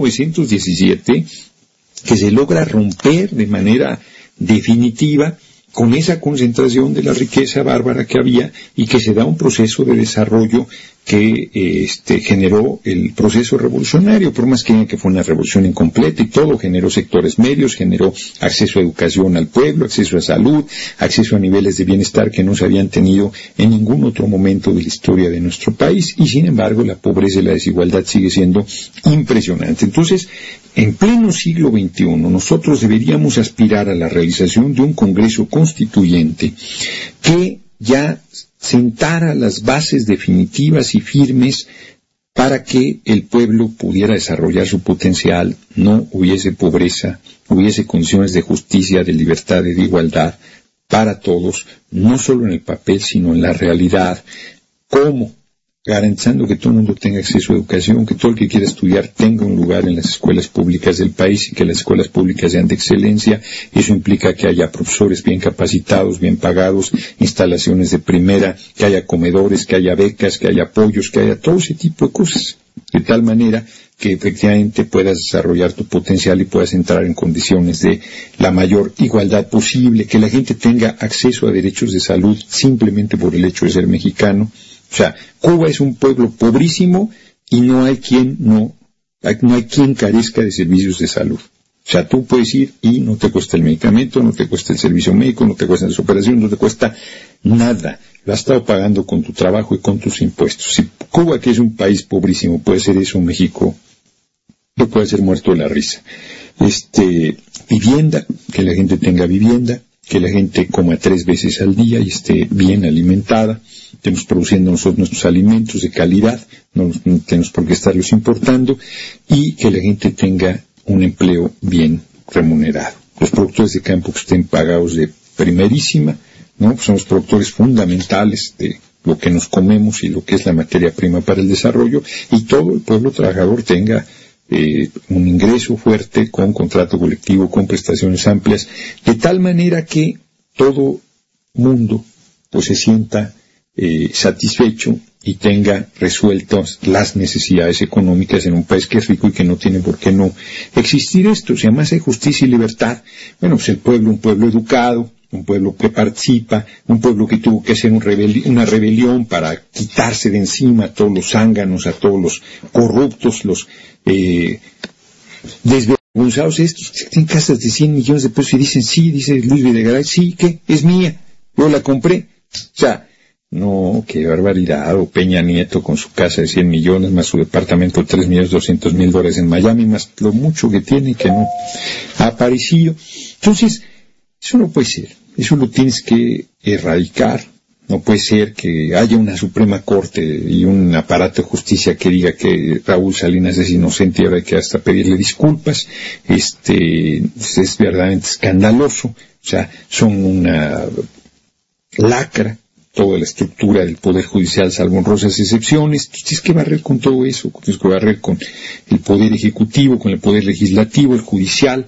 1917 que se logra romper de manera definitiva con esa concentración de la riqueza bárbara que había, y que se da un proceso de desarrollo que generó el proceso revolucionario, por más que fue una revolución incompleta y todo, generó sectores medios, generó acceso a educación al pueblo, acceso a salud, acceso a niveles de bienestar que no se habían tenido en ningún otro momento de la historia de nuestro país, y sin embargo la pobreza y la desigualdad sigue siendo impresionante. Entonces, en pleno siglo XXI, nosotros deberíamos aspirar a la realización de un Congreso Constituyente que ya sentara las bases definitivas y firmes para que el pueblo pudiera desarrollar su potencial, no hubiese pobreza, hubiese condiciones de justicia, de libertad y de igualdad para todos, no solo en el papel, sino en la realidad. ¿Cómo? Garantizando que todo el mundo tenga acceso a educación, que todo el que quiera estudiar tenga un lugar en las escuelas públicas del país, y que las escuelas públicas sean de excelencia. Eso implica que haya profesores bien capacitados, bien pagados, instalaciones de primera, que haya comedores, que haya becas, que haya apoyos, que haya todo ese tipo de cosas, de tal manera que efectivamente puedas desarrollar tu potencial y puedas entrar en condiciones de la mayor igualdad posible, que la gente tenga acceso a derechos de salud simplemente por el hecho de ser mexicano. O sea, Cuba es un pueblo pobrísimo y no hay quien carezca de servicios de salud. O sea, tú puedes ir y no te cuesta el medicamento, no te cuesta el servicio médico, no te cuestan las operaciones, no te cuesta nada. Lo has estado pagando con tu trabajo y con tus impuestos. Si Cuba, que es un país pobrísimo, puede ser eso, México no puede ser muerto de la risa. Vivienda, que la gente tenga vivienda, que la gente coma 3 veces al día y esté bien alimentada. Estemos produciendo nosotros nuestros alimentos de calidad, no tenemos por qué estarlos importando, y que la gente tenga un empleo bien remunerado. Los productores de campo que estén pagados de primerísima, ¿no? Pues son los productores fundamentales de lo que nos comemos y lo que es la materia prima para el desarrollo, y todo el pueblo trabajador tenga un ingreso fuerte, con contrato colectivo, con prestaciones amplias, de tal manera que todo mundo pues se sienta satisfecho y tenga resueltas las necesidades económicas en un país que es rico y que no tiene por qué no existir esto. Si además hay justicia y libertad, bueno, pues el pueblo, un pueblo educado, un pueblo que participa, un pueblo que tuvo que hacer una rebelión para quitarse de encima a todos los zánganos, a todos los corruptos, los desvergonzados estos que tienen casas de 100 millones de pesos y dicen, sí, dice Luis Videgaray, sí, ¿qué? Es mía, yo la compré. O sea, no, qué barbaridad. O Peña Nieto con su casa de 100 millones, más su departamento de $3.200.000 en Miami, más lo mucho que tiene que no ha aparecido. Entonces, eso no puede ser. Eso lo tienes que erradicar. No puede ser que haya una Suprema Corte y un aparato de justicia que diga que Raúl Salinas es inocente y ahora hay que hasta pedirle disculpas. Es verdaderamente escandaloso. O sea, son una lacra toda la estructura del Poder Judicial, salvo honrosas excepciones. Tienes que barrer con todo eso. Tienes que barrer con el Poder Ejecutivo, con el Poder Legislativo, el Judicial,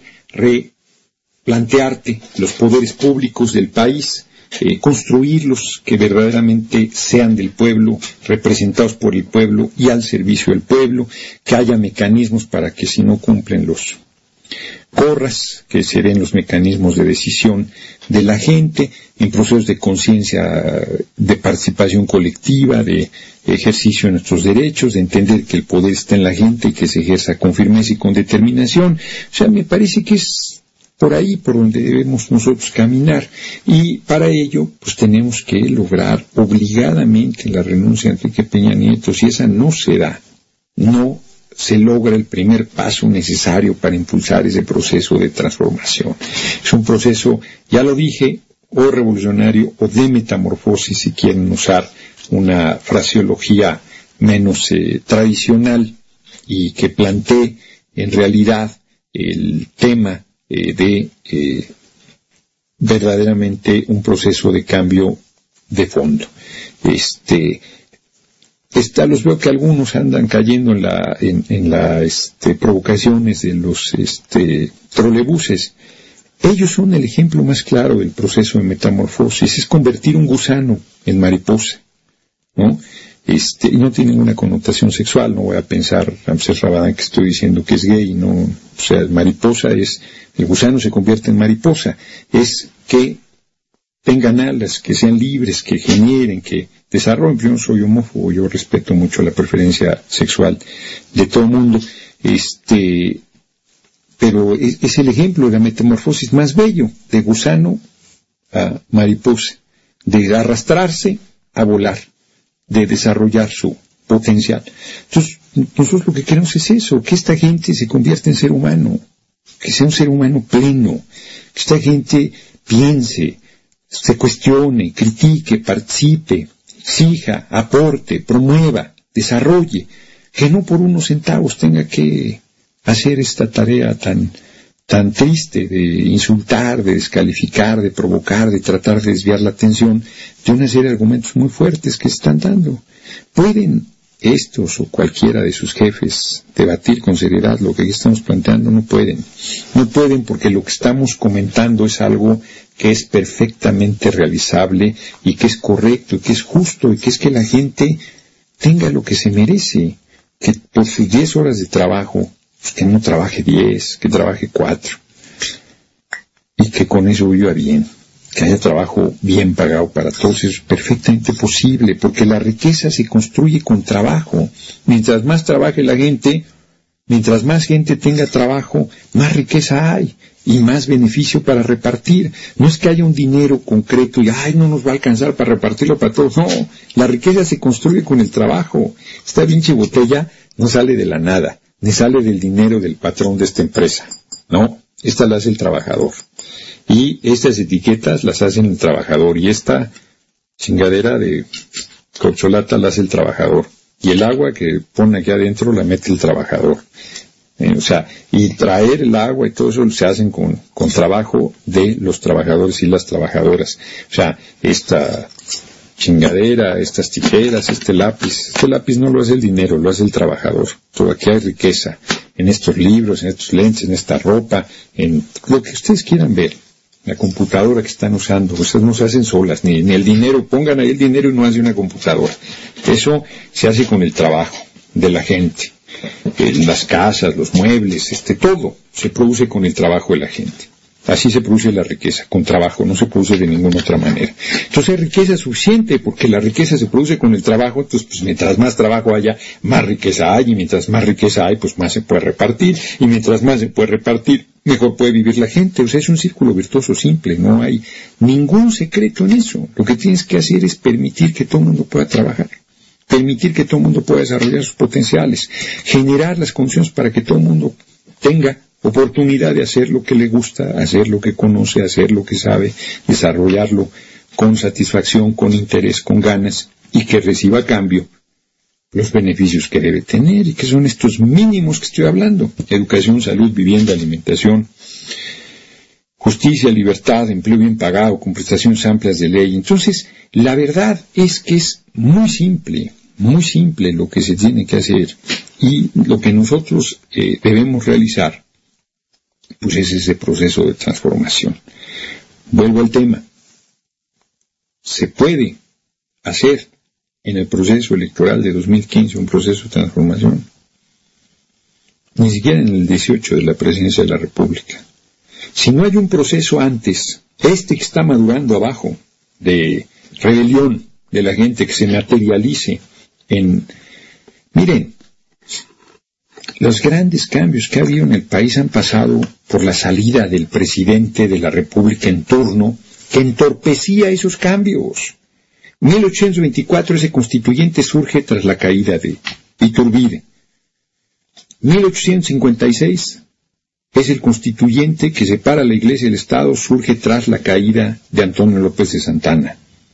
replantearte los poderes públicos del país, construirlos que verdaderamente sean del pueblo, representados por el pueblo y al servicio del pueblo, que haya mecanismos para que si no cumplen los corras, que se den los mecanismos de decisión de la gente, en procesos de conciencia, de participación colectiva, de ejercicio de nuestros derechos, de entender que el poder está en la gente y que se ejerza con firmeza y con determinación. O sea, me parece que es por ahí por donde debemos nosotros caminar, y para ello pues tenemos que lograr obligadamente la renuncia de Enrique Peña Nieto. Si esa no se da, no se logra el primer paso necesario para impulsar ese proceso de transformación. Es un proceso, ya lo dije, o revolucionario o de metamorfosis, si quieren usar una fraseología menos tradicional, y que plantee en realidad el tema de verdaderamente un proceso de cambio de fondo. Los veo que algunos andan cayendo en las provocaciones de los trolebuses. Ellos son el ejemplo más claro del proceso de metamorfosis. Es convertir un gusano en mariposa, ¿no? Y no tiene ninguna connotación sexual. No voy a pensar, Ramsés Rabadán, que estoy diciendo que es gay, no. O sea, mariposa es, el gusano se convierte en mariposa, es que tengan alas, que sean libres, que generen, que desarrollen. Yo no soy homófobo, yo respeto mucho la preferencia sexual de todo el mundo, pero es el ejemplo de la metamorfosis más bello, de gusano a mariposa, de arrastrarse a volar, de desarrollar su potencial. Entonces, nosotros lo que queremos es eso, que esta gente se convierta en ser humano, que sea un ser humano pleno, que esta gente piense, se cuestione, critique, participe, exija, aporte, promueva, desarrolle, que no por unos centavos tenga que hacer esta tarea tan triste de insultar, de descalificar, de provocar, de tratar de desviar la atención de una serie de argumentos muy fuertes que se están dando. ¿Pueden estos o cualquiera de sus jefes debatir con seriedad lo que aquí estamos planteando? No pueden. No pueden, porque lo que estamos comentando es algo que es perfectamente realizable y que es correcto y que es justo, y que es que la gente tenga lo que se merece, que por sus 10 horas de trabajo, pues que no trabaje 10, que trabaje 4, y que con eso viva bien, que haya trabajo bien pagado para todos. Eso es perfectamente posible, porque la riqueza se construye con trabajo. Mientras más trabaje la gente, mientras más gente tenga trabajo, más riqueza hay y más beneficio para repartir. No es que haya un dinero concreto y no nos va a alcanzar para repartirlo para todos. No, la riqueza se construye con el trabajo. Esta pinche botella no sale de la nada, ni sale del dinero del patrón de esta empresa. No, esta la hace el trabajador. Y estas etiquetas las hace el trabajador. Y esta chingadera de corcholata la hace el trabajador. Y el agua que pone aquí adentro la mete el trabajador. Y traer el agua y todo eso se hacen con trabajo de los trabajadores y las trabajadoras. O sea, esta chingadera, estas tijeras, este lápiz no lo hace el dinero, lo hace el trabajador. Todo aquí hay riqueza, en estos libros, en estos lentes, en esta ropa, en lo que ustedes quieran ver. La computadora que están usando, ustedes no se hacen solas, ni el dinero, pongan ahí el dinero y no hace una computadora. Eso se hace con el trabajo de la gente. Las casas, los muebles, todo se produce con el trabajo de la gente. Así se produce la riqueza, con trabajo, no se produce de ninguna otra manera. Entonces hay riqueza suficiente, porque la riqueza se produce con el trabajo, entonces pues mientras más trabajo haya, más riqueza hay, y mientras más riqueza hay, pues más se puede repartir, y mientras más se puede repartir, mejor puede vivir la gente. O sea, es un círculo virtuoso simple, no hay ningún secreto en eso. Lo que tienes que hacer es permitir que todo el mundo pueda trabajar, permitir que todo el mundo pueda desarrollar sus potenciales, generar las condiciones para que todo el mundo tenga oportunidad de hacer lo que le gusta, hacer lo que conoce, hacer lo que sabe, desarrollarlo con satisfacción, con interés, con ganas, y que reciba a cambio los beneficios que debe tener, y que son estos mínimos que estoy hablando: educación, salud, vivienda, alimentación, justicia, libertad, empleo bien pagado, con prestaciones amplias de ley. Entonces, la verdad es que es muy simple lo que se tiene que hacer, y lo que nosotros debemos realizar pues es ese proceso de transformación. Vuelvo al tema. Se puede hacer en el proceso electoral de 2015 un proceso de transformación. Ni siquiera en el 18 de la presidencia de la República. Si no hay un proceso antes, que está madurando abajo, de rebelión de la gente, que se materialice en... Miren, los grandes cambios que ha habido en el país han pasado por la salida del presidente de la República en turno, que entorpecía esos cambios. 1824 ese constituyente surge tras la caída de Iturbide. 1856 es el constituyente que separa la Iglesia y el Estado, surge tras la caída de Antonio López de Santana.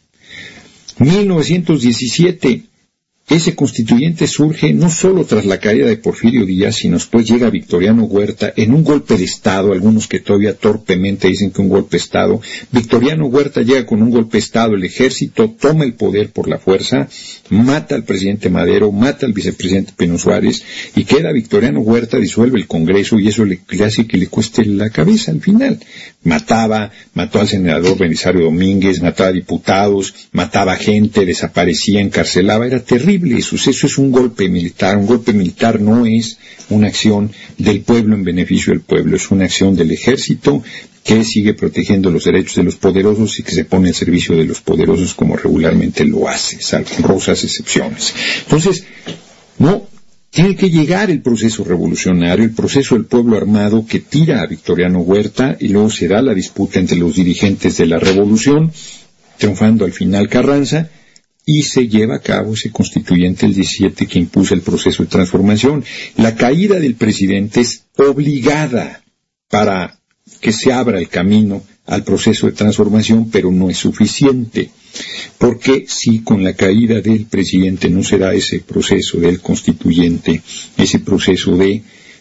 1917 ese constituyente surge no solo tras la caída de Porfirio Díaz, sino después llega Victoriano Huerta en un golpe de Estado, algunos que todavía torpemente dicen que un golpe de Estado. Victoriano Huerta llega con un golpe de Estado, el ejército toma el poder por la fuerza, mata al presidente Madero, mata al vicepresidente Pino Suárez, y queda Victoriano Huerta, disuelve el Congreso, y eso le hace que le cueste la cabeza al final. Mató al senador Belisario Domínguez, mataba a diputados, mataba gente, desaparecía, encarcelaba, era terrible. Eso es un golpe militar. Un golpe militar no es una acción del pueblo en beneficio del pueblo, es una acción del ejército que sigue protegiendo los derechos de los poderosos y que se pone al servicio de los poderosos como regularmente lo hace, salvo honrosas excepciones. Entonces, no, tiene que llegar el proceso revolucionario, el proceso del pueblo armado que tira a Victoriano Huerta, y luego se da la disputa entre los dirigentes de la revolución, triunfando al final Carranza, y se lleva a cabo ese constituyente el 17 que impulsa el proceso de transformación. La caída del presidente es obligada para que se abra el camino al proceso de transformación, pero no es suficiente, porque si con la caída del presidente no será ese proceso del constituyente, ese proceso de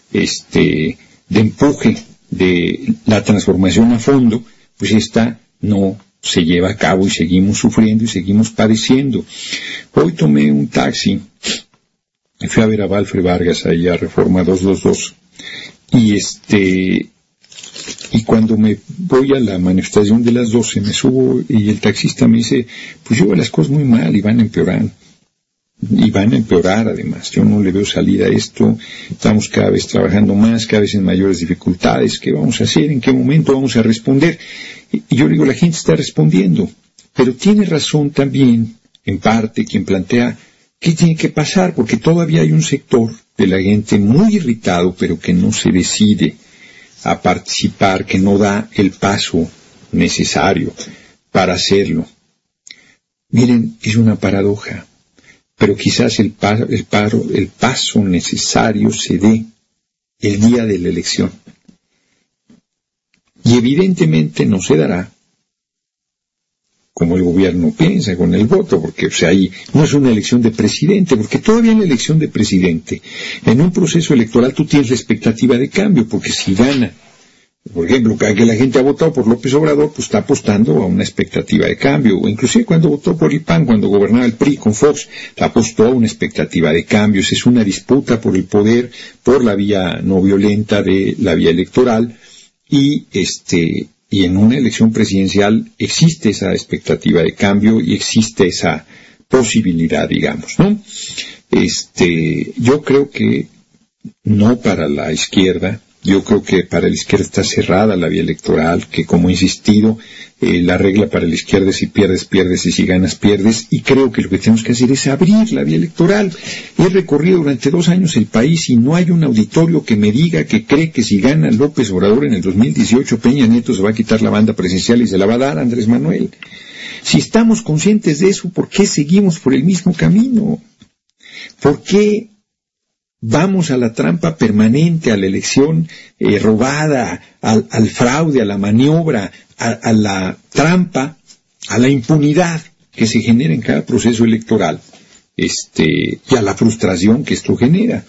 empuje de la transformación a fondo, pues esta no se lleva a cabo y seguimos sufriendo y seguimos padeciendo. Hoy tomé un taxi y fui a ver a Valfre Vargas ahí a Reforma 222, y cuando me voy a la manifestación de las 12 me subo y el taxista me dice: pues yo veo las cosas muy mal y van a empeorar. Y van a empeorar además, yo no le veo salida a esto, estamos cada vez trabajando más, cada vez en mayores dificultades, ¿qué vamos a hacer? ¿En qué momento vamos a responder? Y yo digo, la gente está respondiendo, pero tiene razón también, en parte, quien plantea qué tiene que pasar, porque todavía hay un sector de la gente muy irritado, pero que no se decide a participar, que no da el paso necesario para hacerlo. Miren, es una paradoja, pero quizás el paso necesario se dé el día de la elección. Y evidentemente no se dará como el gobierno piensa, con el voto, porque ahí no es una elección de presidente, porque todavía en la elección de presidente, en un proceso electoral tú tienes la expectativa de cambio, porque si gana, por ejemplo, que la gente ha votado por López Obrador, pues está apostando a una expectativa de cambio, o inclusive cuando votó por el PAN, cuando gobernaba el PRI con Fox, apostó a una expectativa de cambios. Es una disputa por el poder, por la vía no violenta de la vía electoral, y en una elección presidencial existe esa expectativa de cambio y existe esa posibilidad, digamos, ¿no? Yo creo que no para la izquierda, Yo creo que para la izquierda está cerrada la vía electoral, que como he insistido, la regla para la izquierda es si pierdes, pierdes, y si ganas, pierdes, y creo que lo que tenemos que hacer es abrir la vía electoral. He recorrido durante 2 años el país y no hay un auditorio que me diga que cree que si gana López Obrador en el 2018, Peña Nieto se va a quitar la banda presidencial y se la va a dar a Andrés Manuel. Si estamos conscientes de eso, ¿por qué seguimos por el mismo camino? ¿Por qué vamos a la trampa permanente, a la elección robada, al fraude, a la maniobra, a la trampa, a la impunidad que se genera en cada proceso electoral, y a la frustración que esto genera?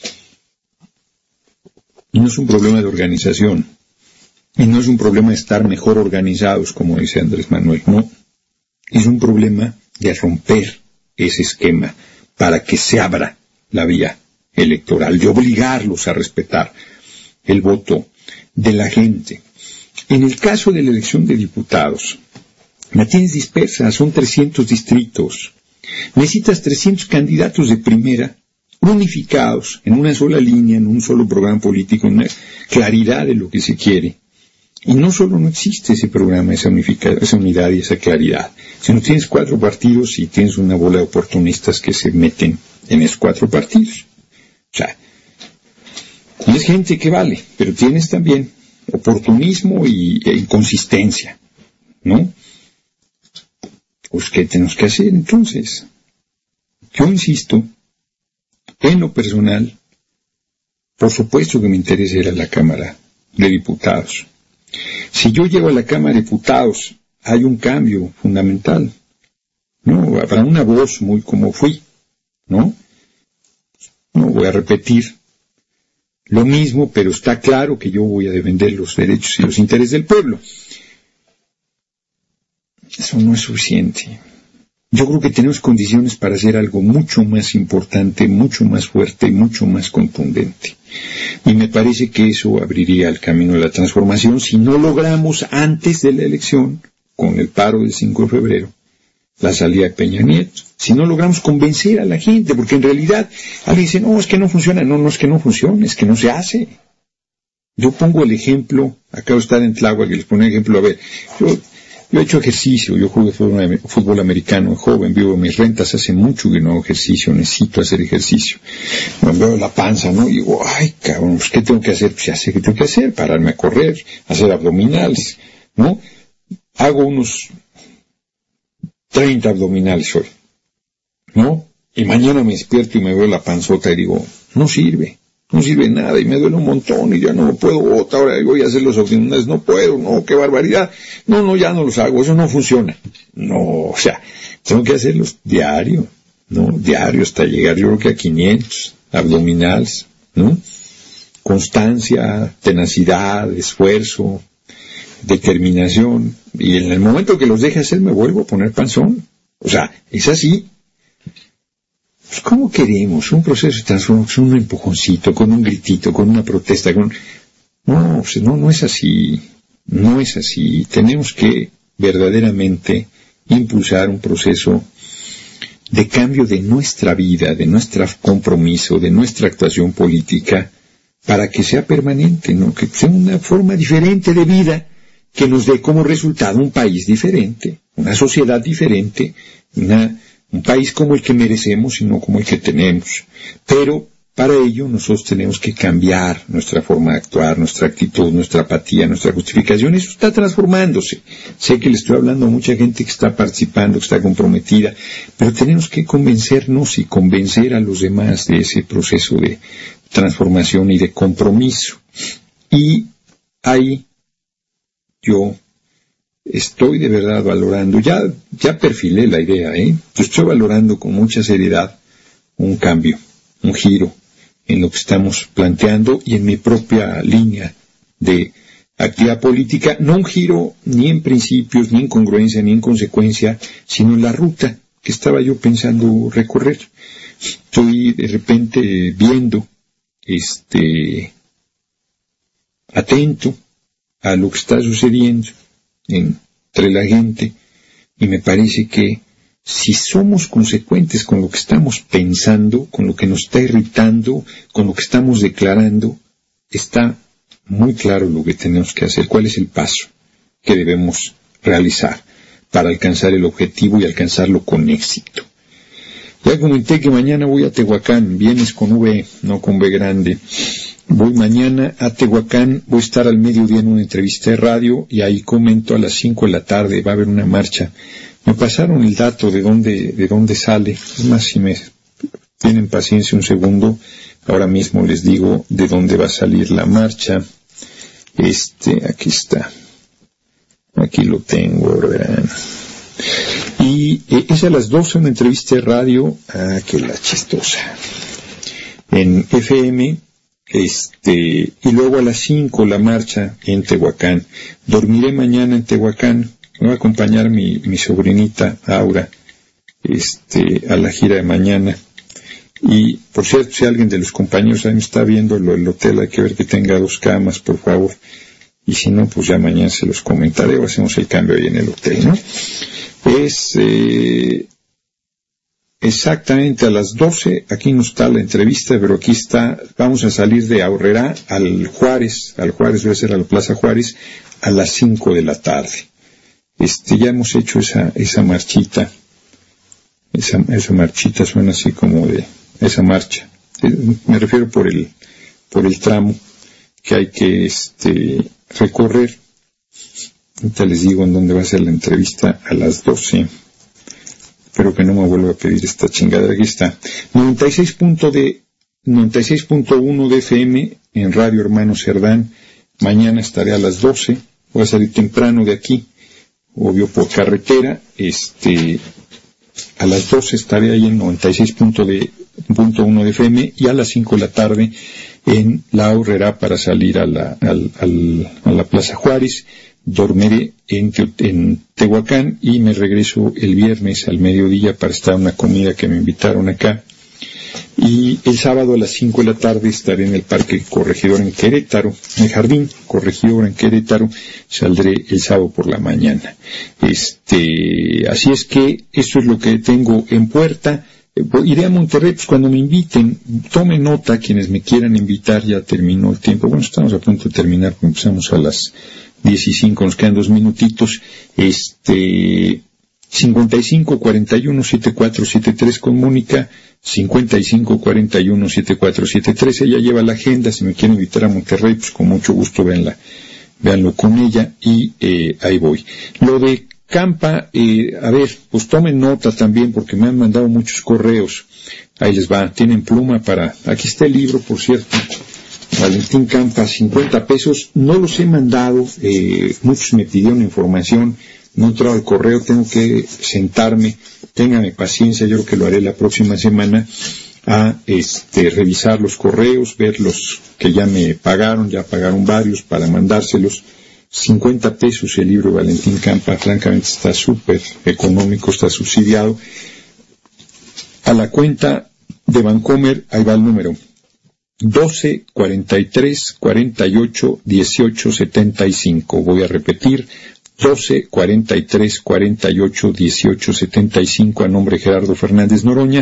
Y no es un problema de organización, y no es un problema de estar mejor organizados, como dice Andrés Manuel, no. Es un problema de romper ese esquema para que se abra la vía electoral, de obligarlos a respetar el voto de la gente. En el caso de la elección de diputados, la tienes dispersa, son 300 distritos. Necesitas 300 candidatos de primera, unificados en una sola línea, en un solo programa político, en una claridad de lo que se quiere. Y no solo no existe ese programa, esa unidad y esa claridad, sino tienes 4 partidos y tienes una bola de oportunistas que se meten en esos 4 partidos. O sea, tienes gente que vale, pero tienes también oportunismo e inconsistencia, ¿no? Pues, ¿qué tenemos que hacer entonces? Yo insisto, en lo personal, por supuesto que me interesa ir a la Cámara de Diputados. Si yo llego a la Cámara de Diputados, hay un cambio fundamental, ¿no? Habrá una voz muy como fui, ¿no? No voy a repetir lo mismo, pero está claro que yo voy a defender los derechos y los intereses del pueblo. Eso no es suficiente. Yo creo que tenemos condiciones para hacer algo mucho más importante, mucho más fuerte, mucho más contundente. Y me parece que eso abriría el camino de la transformación si no logramos antes de la elección, con el paro del 5 de febrero, la salida de Peña Nieto. Si no logramos convencer a la gente, porque en realidad alguien dice, no, es que no funciona. No, no es que no funcione, es que no se hace. Yo pongo el ejemplo, acabo de estar en Tláhuac y les pongo el ejemplo, a ver, yo he hecho ejercicio, yo jugué fútbol americano joven, vivo en mis rentas, hace mucho que no hago ejercicio, necesito hacer ejercicio. Me veo la panza, ¿no? Y digo, ay, cabrón, pues, ¿qué tengo que hacer? Pues ya sé qué tengo que hacer, pararme a correr, hacer abdominales, ¿no? Hago unos 30 abdominales hoy, ¿no? Y mañana me despierto y me veo la panzota y digo, no sirve nada y me duele un montón y ya no lo puedo, ahora voy a hacer los abdominales, no puedo, no, qué barbaridad, no, ya no los hago, eso no funciona. No, o sea, tengo que hacerlos diario, ¿no? Diario hasta llegar yo creo que a 500 abdominales, ¿no? Constancia, tenacidad, esfuerzo, determinación, y en el momento que los deje hacer me vuelvo a poner panzón. O sea, es así. Pues, ¿cómo queremos un proceso de transformación, un empujoncito, con un gritito, con una protesta? No, pues no es así. No es así. Tenemos que verdaderamente impulsar un proceso de cambio de nuestra vida, de nuestro compromiso, de nuestra actuación política, para que sea permanente, ¿no? Que sea una forma diferente de vida que nos dé como resultado un país diferente, una sociedad diferente, un país como el que merecemos y no como el que tenemos. Pero para ello nosotros tenemos que cambiar nuestra forma de actuar, nuestra actitud, nuestra apatía, nuestra justificación. Eso está transformándose. Sé que le estoy hablando a mucha gente que está participando, que está comprometida, pero tenemos que convencernos y convencer a los demás de ese proceso de transformación y de compromiso. Y ahí yo estoy de verdad valorando, ya perfilé la idea, yo estoy valorando con mucha seriedad un cambio, un giro en lo que estamos planteando y en mi propia línea de actividad política, no un giro ni en principios, ni en congruencia, ni en consecuencia, sino en la ruta que estaba yo pensando recorrer. Estoy de repente viendo, atento a lo que está sucediendo entre la gente, y me parece que si somos consecuentes con lo que estamos pensando, con lo que nos está irritando, con lo que estamos declarando, está muy claro lo que tenemos que hacer, cuál es el paso que debemos realizar para alcanzar el objetivo y alcanzarlo con éxito. Ya comenté que mañana voy a Tehuacán, vienes con V, no con V grande. Voy mañana a Tehuacán, voy a estar al mediodía en una entrevista de radio y ahí comento a las 5 de la tarde, va a haber una marcha. Me pasaron el dato de dónde sale, es más, si me tienen paciencia un segundo, ahora mismo les digo de dónde va a salir la marcha. Aquí está. Aquí lo tengo, verán. Y es a las 12 una entrevista de radio, que la chistosa, en FM, y luego a las 5 la marcha en Tehuacán. Dormiré mañana en Tehuacán, me va a acompañar mi sobrinita Aura, a la gira de mañana. Y, por cierto, si alguien de los compañeros ahí me está viendo el hotel, hay que ver que tenga 2 camas, por favor. Y si no, pues ya mañana se los comentaré o hacemos el cambio ahí en el hotel, ¿no? Es exactamente a las 12, aquí no está la entrevista, pero aquí está, vamos a salir de Aurrerá al Juárez debe ser a la Plaza Juárez, a las 5 de la tarde. Ya hemos hecho esa marchita, esa marchita suena así como de, esa marcha, me refiero por el tramo que hay que, recorrer. Ahorita les digo en dónde va a ser la entrevista a las 12. Espero que no me vuelva a pedir esta chingadera. Aquí está. 96.1 de FM en Radio Hermano Cerdán. Mañana estaré a las 12. Voy a salir temprano de aquí, obvio por carretera. A las 12 estaré ahí en 96.1 de FM y a las 5 de la tarde en La Aurrerá para salir a la Plaza Juárez. Dormiré en Tehuacán y me regreso el viernes al mediodía para estar en una comida que me invitaron acá. Y el sábado a las 5 de la tarde estaré en el Parque Corregidor en Querétaro, en el Jardín Corregidor en Querétaro. Saldré el sábado por la mañana. Así es que esto es lo que tengo en puerta. Iré a Monterrey, pues cuando me inviten, tomen nota quienes me quieran invitar, ya terminó el tiempo. Bueno, estamos a punto de terminar, empezamos a las 15, nos quedan 2 minutitos. 5541-7473 con Mónica, 5541-7473. Ella lleva la agenda, si me quieren invitar a Monterrey, pues con mucho gusto véanlo con ella y ahí voy. Lo de Campa, a ver, pues tomen nota también porque me han mandado muchos correos. Ahí les va, tienen pluma aquí está el libro, por cierto. Valentín Campa, 50 pesos, no los he mandado, muchos me pidieron información, no he entrado al correo, tengo que sentarme, téngame paciencia, yo creo que lo haré la próxima semana, a revisar los correos, ver los que ya me pagaron, ya pagaron varios para mandárselos. 50 pesos el libro de Valentín Campa, francamente está súper económico, está subsidiado. A la cuenta de Bancomer, ahí va el número. 12 43 48 18 75. Voy a repetir, 12 43 48 18 75 a nombre de Gerardo Fernández Noroña.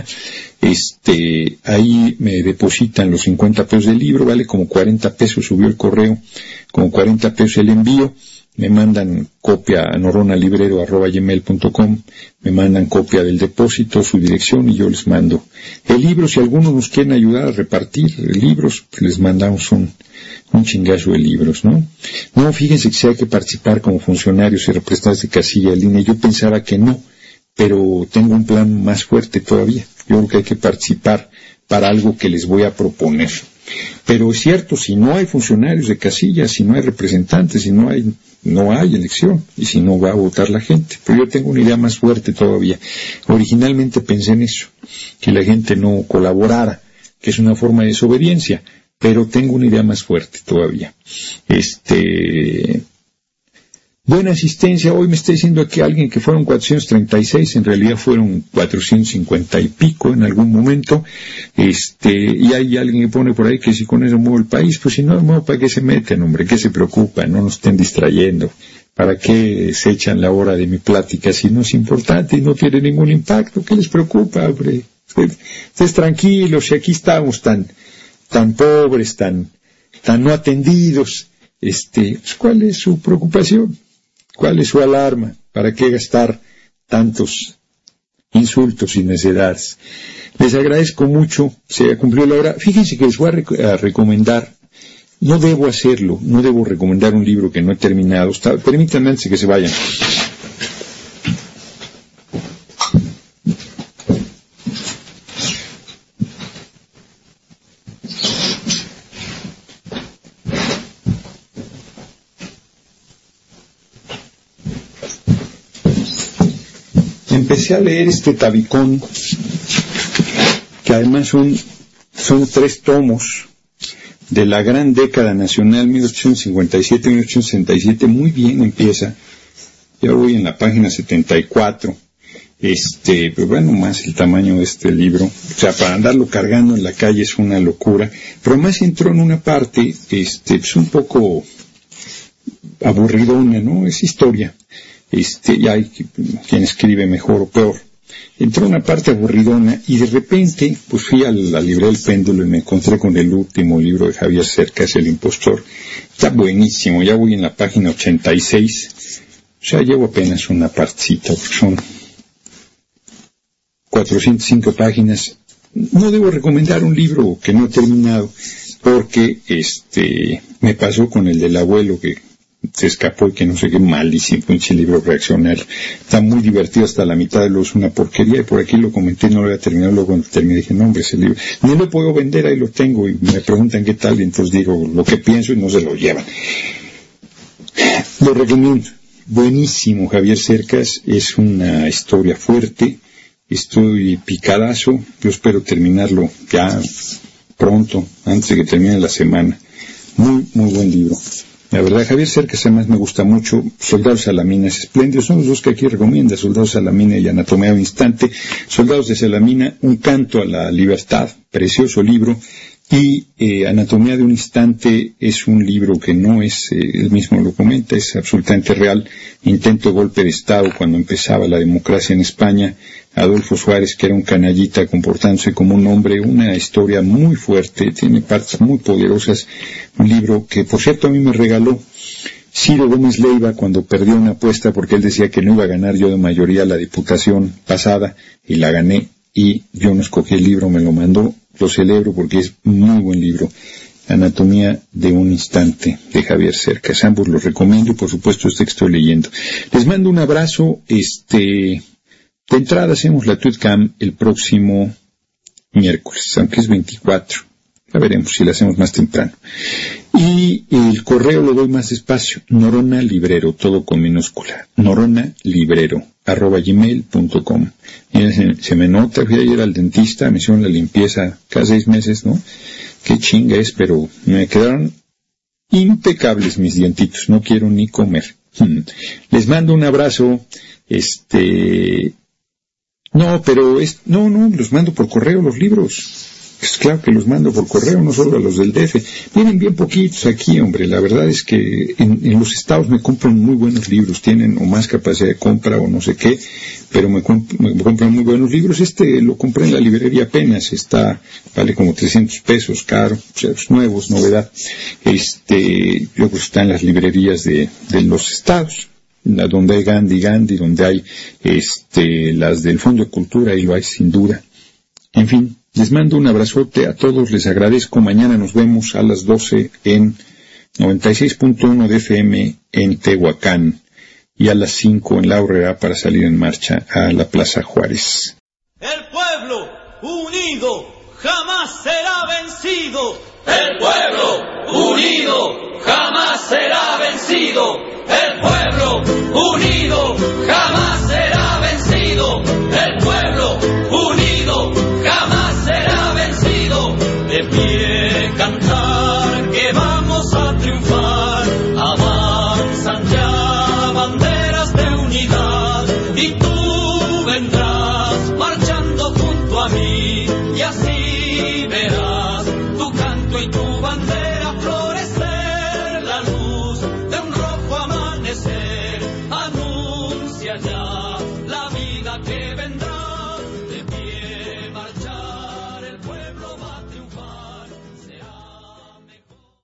Ahí me depositan los 50 pesos del libro, vale como 40 pesos, subió el correo, como 40 pesos el envío. Me mandan copia a noronalibrero@gmail.com, me mandan copia del depósito, su dirección, y yo les mando el libro. Si algunos nos quieren ayudar a repartir libros, pues les mandamos un chingazo de libros, ¿no? No, fíjense que si hay que participar como funcionarios y representantes de casilla de línea. Yo pensaba que no, pero tengo un plan más fuerte todavía. Yo creo que hay que participar para algo que les voy a proponer. Pero es cierto, si no hay funcionarios de casilla, si no hay representantes, si no hay elección, y si no va a votar la gente. Pero yo tengo una idea más fuerte todavía. Originalmente pensé en eso, que la gente no colaborara, que es una forma de desobediencia, pero tengo una idea más fuerte todavía. Buena asistencia, hoy me está diciendo aquí alguien que fueron 436, en realidad fueron 450 y pico en algún momento, y hay alguien que pone por ahí que si con eso muevo el país, pues si no muevo, ¿para qué se meten, hombre? ¿Qué se preocupan? No nos estén distrayendo. ¿Para qué se echan la hora de mi plática si no es importante y no tiene ningún impacto? ¿Qué les preocupa, hombre? Ustedes tranquilos, si aquí estamos tan pobres, tan no atendidos, ¿cuál es su preocupación? ¿Cuál es su alarma? ¿Para qué gastar tantos insultos y necedades? Les agradezco mucho, se ha cumplido la hora. Fíjense que les voy a recomendar, no debo hacerlo, no debo recomendar un libro que no he terminado. Permítanme antes de que se vayan. Empecé a leer este tabicón, que además son 3 tomos de la gran década nacional 1857-1867, muy bien empieza, ya voy en la página 74, pero bueno, más el tamaño de este libro, o sea, para andarlo cargando en la calle es una locura, pero más entró en una parte, pues un poco aburridona, ¿no? Es historia. Ya hay quien escribe mejor o peor. Entró una parte aburridona y de repente pues fui a la librería del Péndulo y me encontré con el último libro de Javier Cercas, El Impostor. Está buenísimo, ya voy en la página 86, o sea, llevo apenas una partecita, porque son 405 páginas. No debo recomendar un libro que no he terminado, porque me pasó con el del abuelo, que se escapó y que no sé qué, malísimo, pinche libro reaccionario. Está muy divertido hasta la mitad de es una porquería, y por aquí lo comenté, no lo había terminado, luego cuando terminé dije, no hombre, ese libro no lo puedo vender, ahí lo tengo, y me preguntan qué tal, y entonces digo lo que pienso y no se lo llevan. Lo recomiendo, buenísimo. Javier Cercas, es una historia fuerte, estoy picadazo, yo espero terminarlo ya pronto, antes de que termine la semana. Muy, muy buen libro. La verdad, Javier Cercas además me gusta mucho. Soldados de Salamina es espléndido, son los dos que aquí recomienda, Soldados de Salamina y Anatomía de un Instante. Soldados de Salamina, un canto a la libertad, precioso libro, y Anatomía de un Instante es un libro que no es, él mismo lo comenta, es absolutamente real. Intento de golpe de Estado cuando empezaba la democracia en España, Adolfo Suárez, que era un canallita comportándose como un hombre, una historia muy fuerte, tiene partes muy poderosas, un libro que por cierto a mí me regaló Ciro Gómez Leiva cuando perdió una apuesta porque él decía que no iba a ganar yo de mayoría la diputación pasada, y la gané, y yo no escogí el libro, me lo mandó, lo celebro porque es muy buen libro. Anatomía de un Instante, de Javier Cercas, ambos los recomiendo, y por supuesto este que estoy leyendo. Les mando un abrazo. De entrada hacemos la TweetCam el próximo miércoles, aunque es 24. Ya veremos si la hacemos más temprano. Y el correo lo doy más despacio. Norona Librero, todo con minúscula. noronalibrero@gmail.com. Se me nota, fui ayer al dentista, me hicieron la limpieza cada 6 meses, ¿no? Qué chinga es, pero me quedaron impecables mis dientitos. No quiero ni comer. Les mando un abrazo. No, pero no, los mando por correo los libros. Pues claro que los mando por correo, no solo a los del DF. Vienen bien poquitos aquí, hombre. La verdad es que en los estados me compran muy buenos libros. Tienen o más capacidad de compra o no sé qué, pero me compran muy buenos libros. Lo compré en la librería apenas. Vale como 300 pesos, caro. O sea, es nuevos, novedad. Yo creo que está en las librerías de los estados. Donde hay Gandhi, donde hay las del Fondo de Cultura, ahí lo hay sin duda. En fin, les mando un abrazote a todos, les agradezco. Mañana nos vemos a las 12 en 96.1 de FM en Tehuacán y a las 5 en La Horrera para salir en marcha a la Plaza Juárez. El pueblo unido jamás será vencido. El pueblo unido jamás será vencido. El pueblo unido jamás será vencido. El pueblo unido jamás será vencido. De pie cantar que vamos a triunfar. Avanzan ya banderas de unidad y tú vendrás marchando junto a mí y así verás tu canto y tu bandera florecer. La luz de un rojo amanecer anuncia ya la vida que vendrá.